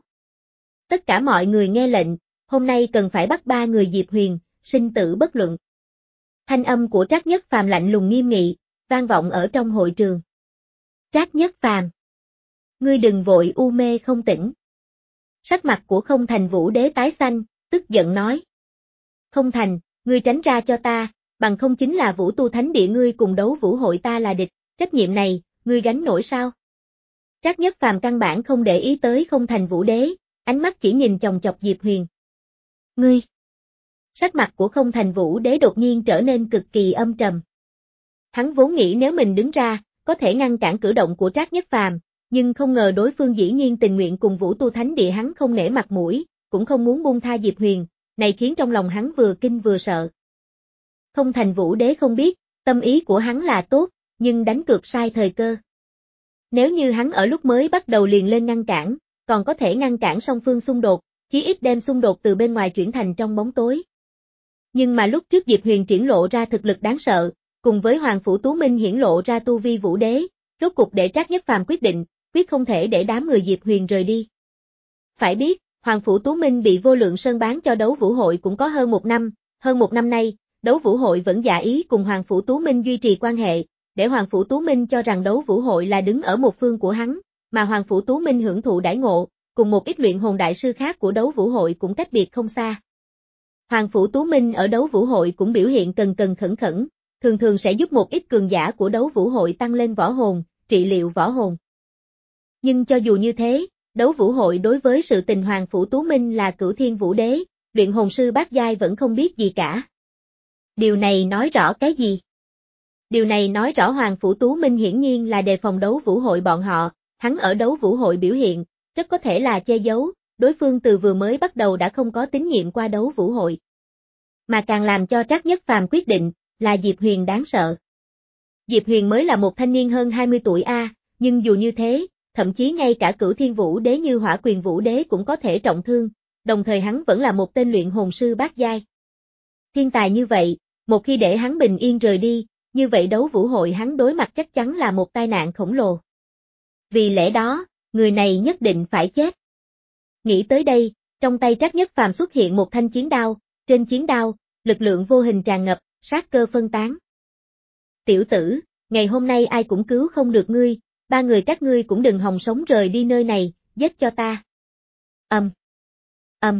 Tất cả mọi người nghe lệnh, hôm nay cần phải bắt ba người Diệp Huyền, sinh tử bất luận. Thanh âm của Trác Nhất Phàm lạnh lùng nghiêm nghị, vang vọng ở trong hội trường. Trác Nhất Phàm, ngươi đừng vội u mê không tỉnh. Sắc mặt của Không Thành Vũ Đế tái xanh, tức giận nói. Không Thành, ngươi tránh ra cho ta, bằng không chính là Vũ Tu Thánh Địa ngươi cùng đấu vũ hội ta là địch, trách nhiệm này, ngươi gánh nổi sao? Trác Nhất Phàm căn bản không để ý tới Không Thành Vũ Đế, ánh mắt chỉ nhìn chòng chọc Diệp Huyền. Ngươi! Sắc mặt của Không Thành Vũ Đế đột nhiên trở nên cực kỳ âm trầm. Hắn vốn nghĩ nếu mình đứng ra, có thể ngăn cản cử động của Trác Nhất Phàm, nhưng không ngờ đối phương dĩ nhiên tình nguyện cùng Vũ Tu Thánh Địa hắn không nể mặt mũi, cũng không muốn buông tha Diệp Huyền, này khiến trong lòng hắn vừa kinh vừa sợ. Không Thành Vũ Đế không biết, tâm ý của hắn là tốt, nhưng đánh cược sai thời cơ. Nếu như hắn ở lúc mới bắt đầu liền lên ngăn cản, còn có thể ngăn cản song phương xung đột, chí ít đem xung đột từ bên ngoài chuyển thành trong bóng tối. Nhưng mà lúc trước Diệp Huyền triển lộ ra thực lực đáng sợ, cùng với Hoàng Phủ Tú Minh hiển lộ ra tu vi Vũ Đế, rốt cục để Trác Nhất Phàm quyết định, quyết không thể để đám người Diệp Huyền rời đi. Phải biết, Hoàng Phủ Tú Minh bị Vô Lượng Sơn bán cho đấu vũ hội cũng có hơn một năm, hơn một năm nay, đấu vũ hội vẫn giả ý cùng Hoàng Phủ Tú Minh duy trì quan hệ, để Hoàng Phủ Tú Minh cho rằng đấu vũ hội là đứng ở một phương của hắn, mà Hoàng Phủ Tú Minh hưởng thụ đãi ngộ, cùng một ít luyện hồn đại sư khác của đấu vũ hội cũng cách biệt không xa. Hoàng Phủ Tú Minh ở đấu vũ hội cũng biểu hiện cần cần khẩn khẩn, thường thường sẽ giúp một ít cường giả của đấu vũ hội tăng lên võ hồn, trị liệu võ hồn. Nhưng cho dù như thế, đấu vũ hội đối với sự tình Hoàng Phủ Tú Minh là Cửu Thiên Vũ Đế, luyện hồn sư bát giai vẫn không biết gì cả. Điều này nói rõ cái gì? Điều này nói rõ Hoàng Phủ Tú Minh hiển nhiên là đề phòng đấu vũ hội bọn họ, hắn ở đấu vũ hội biểu hiện, rất có thể là che giấu, đối phương từ vừa mới bắt đầu đã không có tín nhiệm qua đấu vũ hội. Mà càng làm cho Trác Nhất Phàm quyết định, là Diệp Huyền đáng sợ. Diệp Huyền mới là một thanh niên hơn hai mươi tuổi a, nhưng dù như thế, thậm chí ngay cả Cửu Thiên Vũ Đế như Hỏa Quyền Vũ Đế cũng có thể trọng thương, đồng thời hắn vẫn là một tên luyện hồn sư bát giai. Thiên tài như vậy, một khi để hắn bình yên rời đi, như vậy đấu vũ hội hắn đối mặt chắc chắn là một tai nạn khổng lồ. Vì lẽ đó, người này nhất định phải chết. Nghĩ tới đây, trong tay Trác Nhất Phàm xuất hiện một thanh chiến đao, trên chiến đao, lực lượng vô hình tràn ngập, sát cơ phân tán. Tiểu tử, ngày hôm nay ai cũng cứu không được ngươi, ba người các ngươi cũng đừng hòng sống rời đi nơi này, giết cho ta. Ầm. Ầm.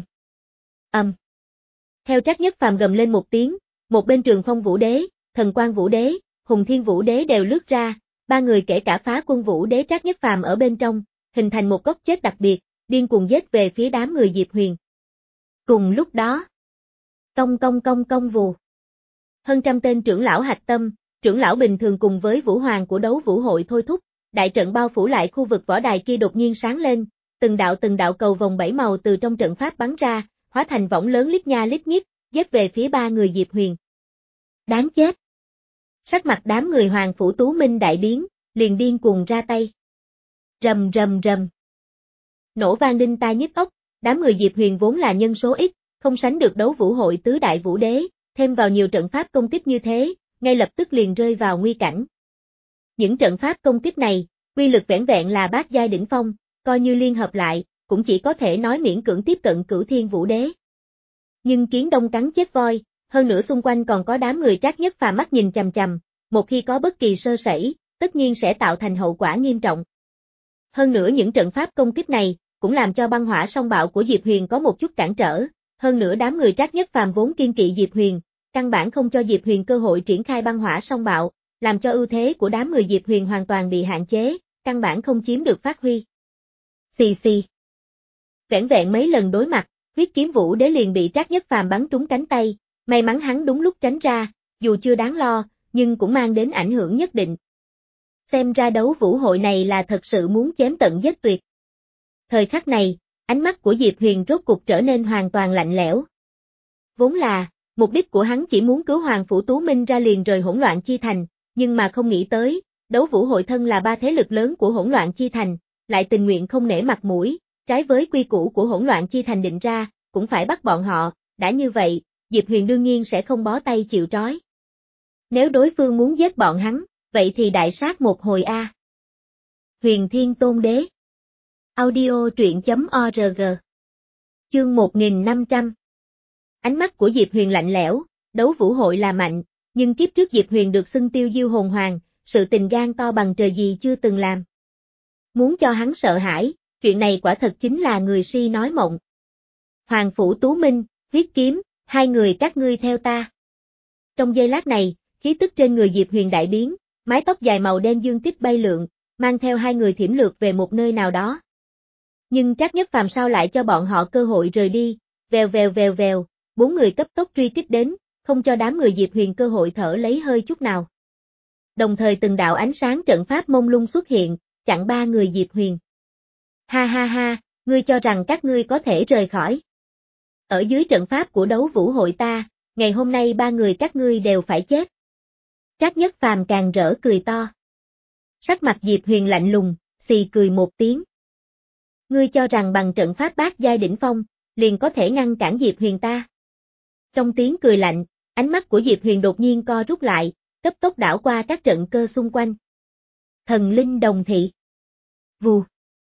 Ầm. Theo Trác Nhất Phàm gầm lên một tiếng, một bên Trường Phong Vũ Đế, Thần Quang Vũ Đế, Hùng Thiên Vũ Đế đều lướt ra, ba người kể cả Phá Quân Vũ Đế Trác Nhất Phàm ở bên trong, hình thành một góc chết đặc biệt, điên cuồng giết về phía đám người Diệp Huyền. Cùng lúc đó, công công công công vù. Hơn trăm tên trưởng lão hạch tâm, trưởng lão bình thường cùng với vũ hoàng của đấu vũ hội thôi thúc, đại trận bao phủ lại khu vực võ đài kia đột nhiên sáng lên, từng đạo từng đạo cầu vòng bảy màu từ trong trận pháp bắn ra, hóa thành võng lớn lít nha lít nhít, giết về phía ba người Diệp Huyền. Đáng chết! Sắc mặt đám người Hoàng Phủ Tú Minh đại biến, liền điên cuồng ra tay. Rầm rầm rầm. Nổ vang đinh tai nhức óc, đám người Diệp Huyền vốn là nhân số ít, không sánh được đấu vũ hội tứ đại vũ đế, thêm vào nhiều trận pháp công kích như thế, ngay lập tức liền rơi vào nguy cảnh. Những trận pháp công kích này, uy lực vẻn vẹn là bát giai đỉnh phong, coi như liên hợp lại, cũng chỉ có thể nói miễn cưỡng tiếp cận Cửu Thiên Vũ Đế. Nhưng kiến đông cắn chết voi, hơn nữa xung quanh còn có đám người Trác Nhất Phàm mắt nhìn chằm chằm, một khi có bất kỳ sơ sẩy, tất nhiên sẽ tạo thành hậu quả nghiêm trọng. Hơn nữa những trận pháp công kích này, cũng làm cho băng hỏa song bạo của Diệp Huyền có một chút cản trở, hơn nữa đám người Trác Nhất Phàm vốn kiên kỵ Diệp Huyền, căn bản không cho Diệp Huyền cơ hội triển khai băng hỏa song bạo, làm cho ưu thế của đám người Diệp Huyền hoàn toàn bị hạn chế, căn bản không chiếm được phát huy. Xì xì. Vẻn vẹn mấy lần đối mặt, huyết kiếm vũ đế liền bị Trác Nhất Phàm bắn trúng cánh tay, may mắn hắn đúng lúc tránh ra, dù chưa đáng lo, nhưng cũng mang đến ảnh hưởng nhất định. Xem ra đấu vũ hội này là thật sự muốn chém tận giết tuyệt. Thời khắc này, ánh mắt của Diệp Huyền rốt cục trở nên hoàn toàn lạnh lẽo. Vốn là, mục đích của hắn chỉ muốn cứu Hoàng Phủ Tú Minh ra liền rời Hỗn Loạn Chi Thành, nhưng mà không nghĩ tới, đấu vũ hội thân là ba thế lực lớn của Hỗn Loạn Chi Thành, lại tình nguyện không nể mặt mũi, trái với quy củ của Hỗn Loạn Chi Thành định ra, cũng phải bắt bọn họ, đã như vậy, Diệp Huyền đương nhiên sẽ không bó tay chịu trói. Nếu đối phương muốn giết bọn hắn, vậy thì đại sát một hồi a. Huyền Thiên Tôn Đế. Audio truyện chấm org. Chương một nghìn năm trăm. Ánh mắt của Diệp Huyền lạnh lẽo, đấu vũ hội là mạnh, nhưng kiếp trước Diệp Huyền được xưng Tiêu Diêu hồn hoàng, sự tình gan to bằng trời gì chưa từng làm. Muốn cho hắn sợ hãi, chuyện này quả thật chính là người si nói mộng. Hoàng Phủ Tú Minh, huyết kiếm, hai người các ngươi theo ta. Trong giây lát này, khí tức trên người Diệp Huyền đại biến, mái tóc dài màu đen dương tích bay lượn, mang theo hai người thiểm lược về một nơi nào đó. Nhưng Trác Nhất Phàm sao lại cho bọn họ cơ hội rời đi, vèo vèo vèo vèo, bốn người cấp tốc truy kích đến, không cho đám người Diệp Huyền cơ hội thở lấy hơi chút nào. Đồng thời từng đạo ánh sáng trận pháp mông lung xuất hiện, chặn ba người Diệp Huyền. Ha ha ha, ngươi cho rằng các ngươi có thể rời khỏi. Ở dưới trận pháp của đấu vũ hội ta, ngày hôm nay ba người các ngươi đều phải chết. Trác Nhất Phàm càng rỡ cười to. Sắc mặt Diệp Huyền lạnh lùng, xì cười một tiếng. Ngươi cho rằng bằng trận pháp bát giai đỉnh phong, liền có thể ngăn cản Diệp Huyền ta. Trong tiếng cười lạnh, ánh mắt của Diệp Huyền đột nhiên co rút lại, cấp tốc đảo qua các trận cơ xung quanh. Thần linh đồng thị. Vù.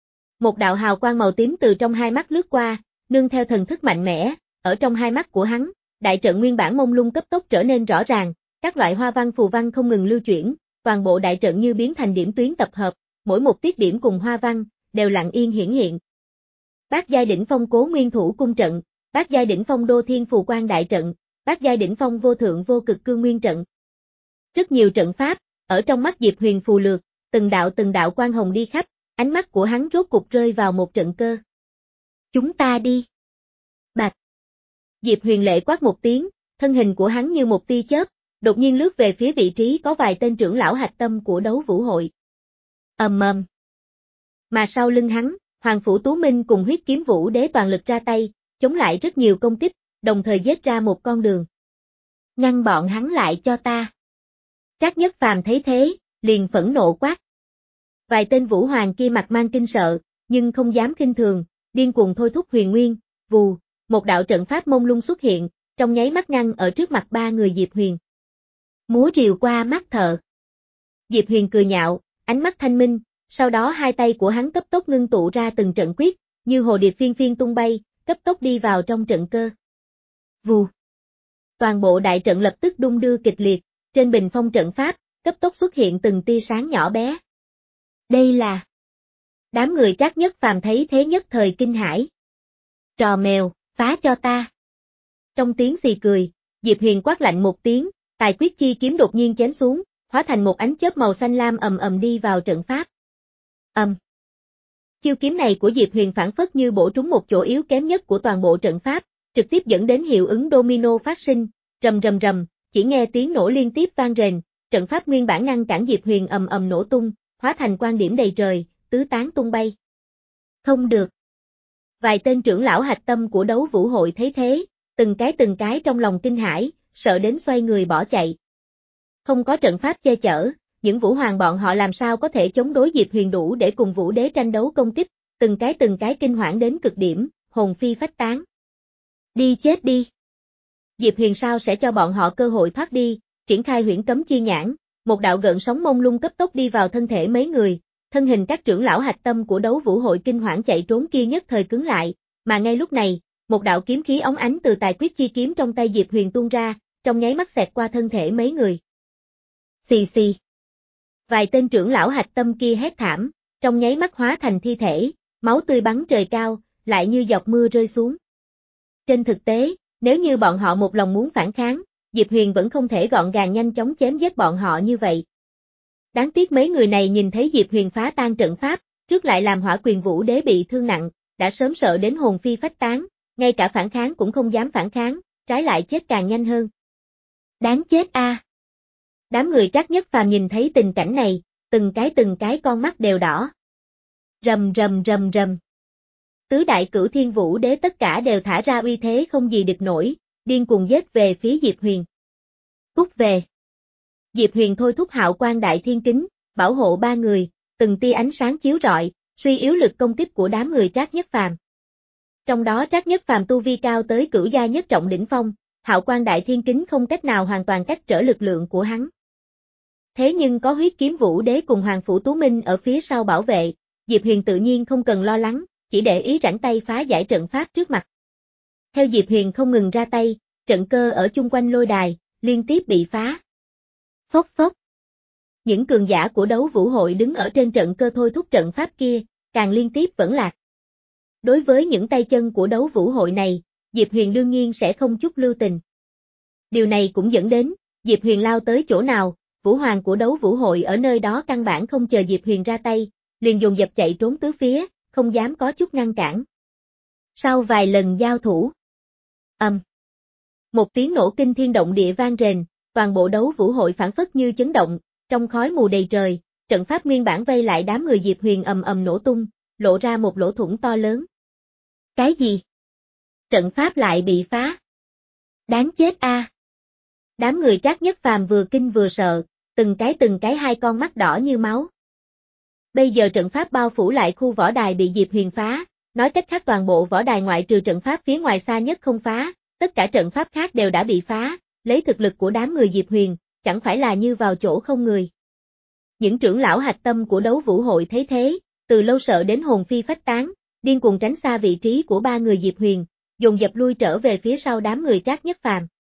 Một đạo hào quang màu tím từ trong hai mắt lướt qua, nương theo thần thức mạnh mẽ, ở trong hai mắt của hắn, đại trận nguyên bản mông lung cấp tốc trở nên rõ ràng, các loại hoa văn phù văn không ngừng lưu chuyển, toàn bộ đại trận như biến thành điểm tuyến tập hợp, mỗi một tiết điểm cùng hoa văn, đều lặng yên hiển hiện. Bát giai đỉnh phong Cố Nguyên Thủ cung trận, bát giai đỉnh phong Đô Thiên Phù Quan đại trận, bát giai đỉnh phong Vô Thượng Vô Cực Cương Nguyên trận. Rất nhiều trận pháp, ở trong mắt Diệp Huyền phù lược, từng đạo từng đạo quang hồng đi khắp, ánh mắt của hắn rốt cục rơi vào một trận cơ. Chúng ta đi. Bạch. Diệp Huyền lệ quát một tiếng, thân hình của hắn như một tia chớp, đột nhiên lướt về phía vị trí có vài tên trưởng lão hạch tâm của đấu vũ hội. Ầm ầm. Mà sau lưng hắn, Hoàng Phủ Tú Minh cùng huyết kiếm vũ đế toàn lực ra tay, chống lại rất nhiều công kích, đồng thời giết ra một con đường. Ngăn bọn hắn lại cho ta. Trác Nhất Phàm thấy thế, liền phẫn nộ quát. Vài tên vũ hoàng kia mặt mang kinh sợ, nhưng không dám khinh thường, điên cuồng thôi thúc huyền nguyên, vù, một đạo trận pháp mông lung xuất hiện, trong nháy mắt ngăn ở trước mặt ba người Diệp Huyền. Múa rìu qua mắt thợ. Diệp Huyền cười nhạo, ánh mắt thanh minh, sau đó hai tay của hắn cấp tốc ngưng tụ ra từng trận quyết, như hồ điệp phiên phiên tung bay, cấp tốc đi vào trong trận cơ. Vù. Toàn bộ đại trận lập tức đung đưa kịch liệt, trên bình phong trận pháp, cấp tốc xuất hiện từng tia sáng nhỏ bé. Đây là... Đám người Trác Nhất Phàm thấy thế nhất thời kinh hãi. Trò mèo, phá cho ta. Trong tiếng xì cười, Diệp Huyền quát lạnh một tiếng, tài quyết chi kiếm đột nhiên chém xuống, hóa thành một ánh chớp màu xanh lam ầm ầm đi vào trận pháp. Ầm. Chiêu kiếm này của Diệp Huyền phản phất như bổ trúng một chỗ yếu kém nhất của toàn bộ trận pháp, trực tiếp dẫn đến hiệu ứng domino phát sinh, rầm rầm rầm, chỉ nghe tiếng nổ liên tiếp vang rền, trận pháp nguyên bản ngăn cản Diệp Huyền ầm ầm nổ tung, hóa thành quang điểm đầy trời, tứ tán tung bay. Không được. Vài tên trưởng lão hạch tâm của đấu vũ hội thấy thế, từng cái từng cái trong lòng kinh hãi, sợ đến xoay người bỏ chạy. Không có trận pháp che chở, những vũ hoàng bọn họ làm sao có thể chống đối Diệp Huyền đủ để cùng vũ đế tranh đấu công kích, từng cái từng cái kinh hoảng đến cực điểm, hồn phi phách tán. Đi chết đi! Diệp Huyền sao sẽ cho bọn họ cơ hội thoát đi, triển khai huyễn cấm chi nhãn, một đạo gợn sóng mông lung cấp tốc đi vào thân thể mấy người, thân hình các trưởng lão hạch tâm của đấu vũ hội kinh hoảng chạy trốn kia nhất thời cứng lại, mà ngay lúc này, một đạo kiếm khí óng ánh từ tài quyết chi kiếm trong tay Diệp Huyền tuôn ra, trong nháy mắt xẹt qua thân thể mấy người. Xì xì. Vài tên trưởng lão hạch tâm kia hét thảm, trong nháy mắt hóa thành thi thể, máu tươi bắn trời cao, lại như giọt mưa rơi xuống. Trên thực tế, nếu như bọn họ một lòng muốn phản kháng, Diệp Huyền vẫn không thể gọn gàng nhanh chóng chém giết bọn họ như vậy. Đáng tiếc mấy người này nhìn thấy Diệp Huyền phá tan trận pháp, trước lại làm Hỏa Quyền Vũ Đế bị thương nặng, đã sớm sợ đến hồn phi phách tán, ngay cả phản kháng cũng không dám phản kháng, trái lại chết càng nhanh hơn. Đáng chết a! À. Đám người Trác Nhất Phàm nhìn thấy tình cảnh này, từng cái từng cái con mắt đều đỏ. Rầm rầm rầm rầm. Tứ đại cửu thiên vũ đế tất cả đều thả ra uy thế không gì địch nổi, điên cuồng giết về phía Diệp Huyền. Cút về. Diệp Huyền thôi thúc hạo quang đại thiên kính, bảo hộ ba người, từng tia ánh sáng chiếu rọi, suy yếu lực công kích của đám người Trác Nhất Phàm. Trong đó Trác Nhất Phàm tu vi cao tới cửu gia nhất trọng đỉnh phong, hạo quang đại thiên kính không cách nào hoàn toàn cách trở lực lượng của hắn. Thế nhưng có huyết kiếm vũ đế cùng Hoàng Phủ Tú Minh ở phía sau bảo vệ, Diệp Huyền tự nhiên không cần lo lắng, chỉ để ý rảnh tay phá giải trận pháp trước mặt. Theo Diệp Huyền không ngừng ra tay, trận cơ ở chung quanh lôi đài, liên tiếp bị phá. Phốc phốc. Những cường giả của đấu vũ hội đứng ở trên trận cơ thôi thúc trận pháp kia, càng liên tiếp vẫn lạc. Đối với những tay chân của đấu vũ hội này, Diệp Huyền đương nhiên sẽ không chút lưu tình. Điều này cũng dẫn đến, Diệp Huyền lao tới chỗ nào, vũ hoàng của đấu vũ hội ở nơi đó căn bản không chờ Diệp Huyền ra tay, liền dồn dập chạy trốn tứ phía, không dám có chút ngăn cản. Sau vài lần giao thủ, ầm, um. một tiếng nổ kinh thiên động địa vang rền, toàn bộ đấu vũ hội phản phất như chấn động, trong khói mù đầy trời, trận pháp nguyên bản vây lại đám người Diệp Huyền ầm ầm nổ tung, lộ ra một lỗ thủng to lớn. Cái gì? Trận pháp lại bị phá. Đáng chết a! À. Đám người Trác Nhất Phàm vừa kinh vừa sợ, từng cái từng cái hai con mắt đỏ như máu. Bây giờ trận pháp bao phủ lại khu võ đài bị Diệp Huyền phá, nói cách khác toàn bộ võ đài ngoại trừ trận pháp phía ngoài xa nhất không phá, tất cả trận pháp khác đều đã bị phá, lấy thực lực của đám người Diệp Huyền, chẳng phải là như vào chỗ không người. Những trưởng lão hạch tâm của đấu vũ hội thấy thế, từ lâu sợ đến hồn phi phách tán, điên cuồng tránh xa vị trí của ba người Diệp Huyền, dồn dập lui trở về phía sau đám người Trác Nhất Phàm.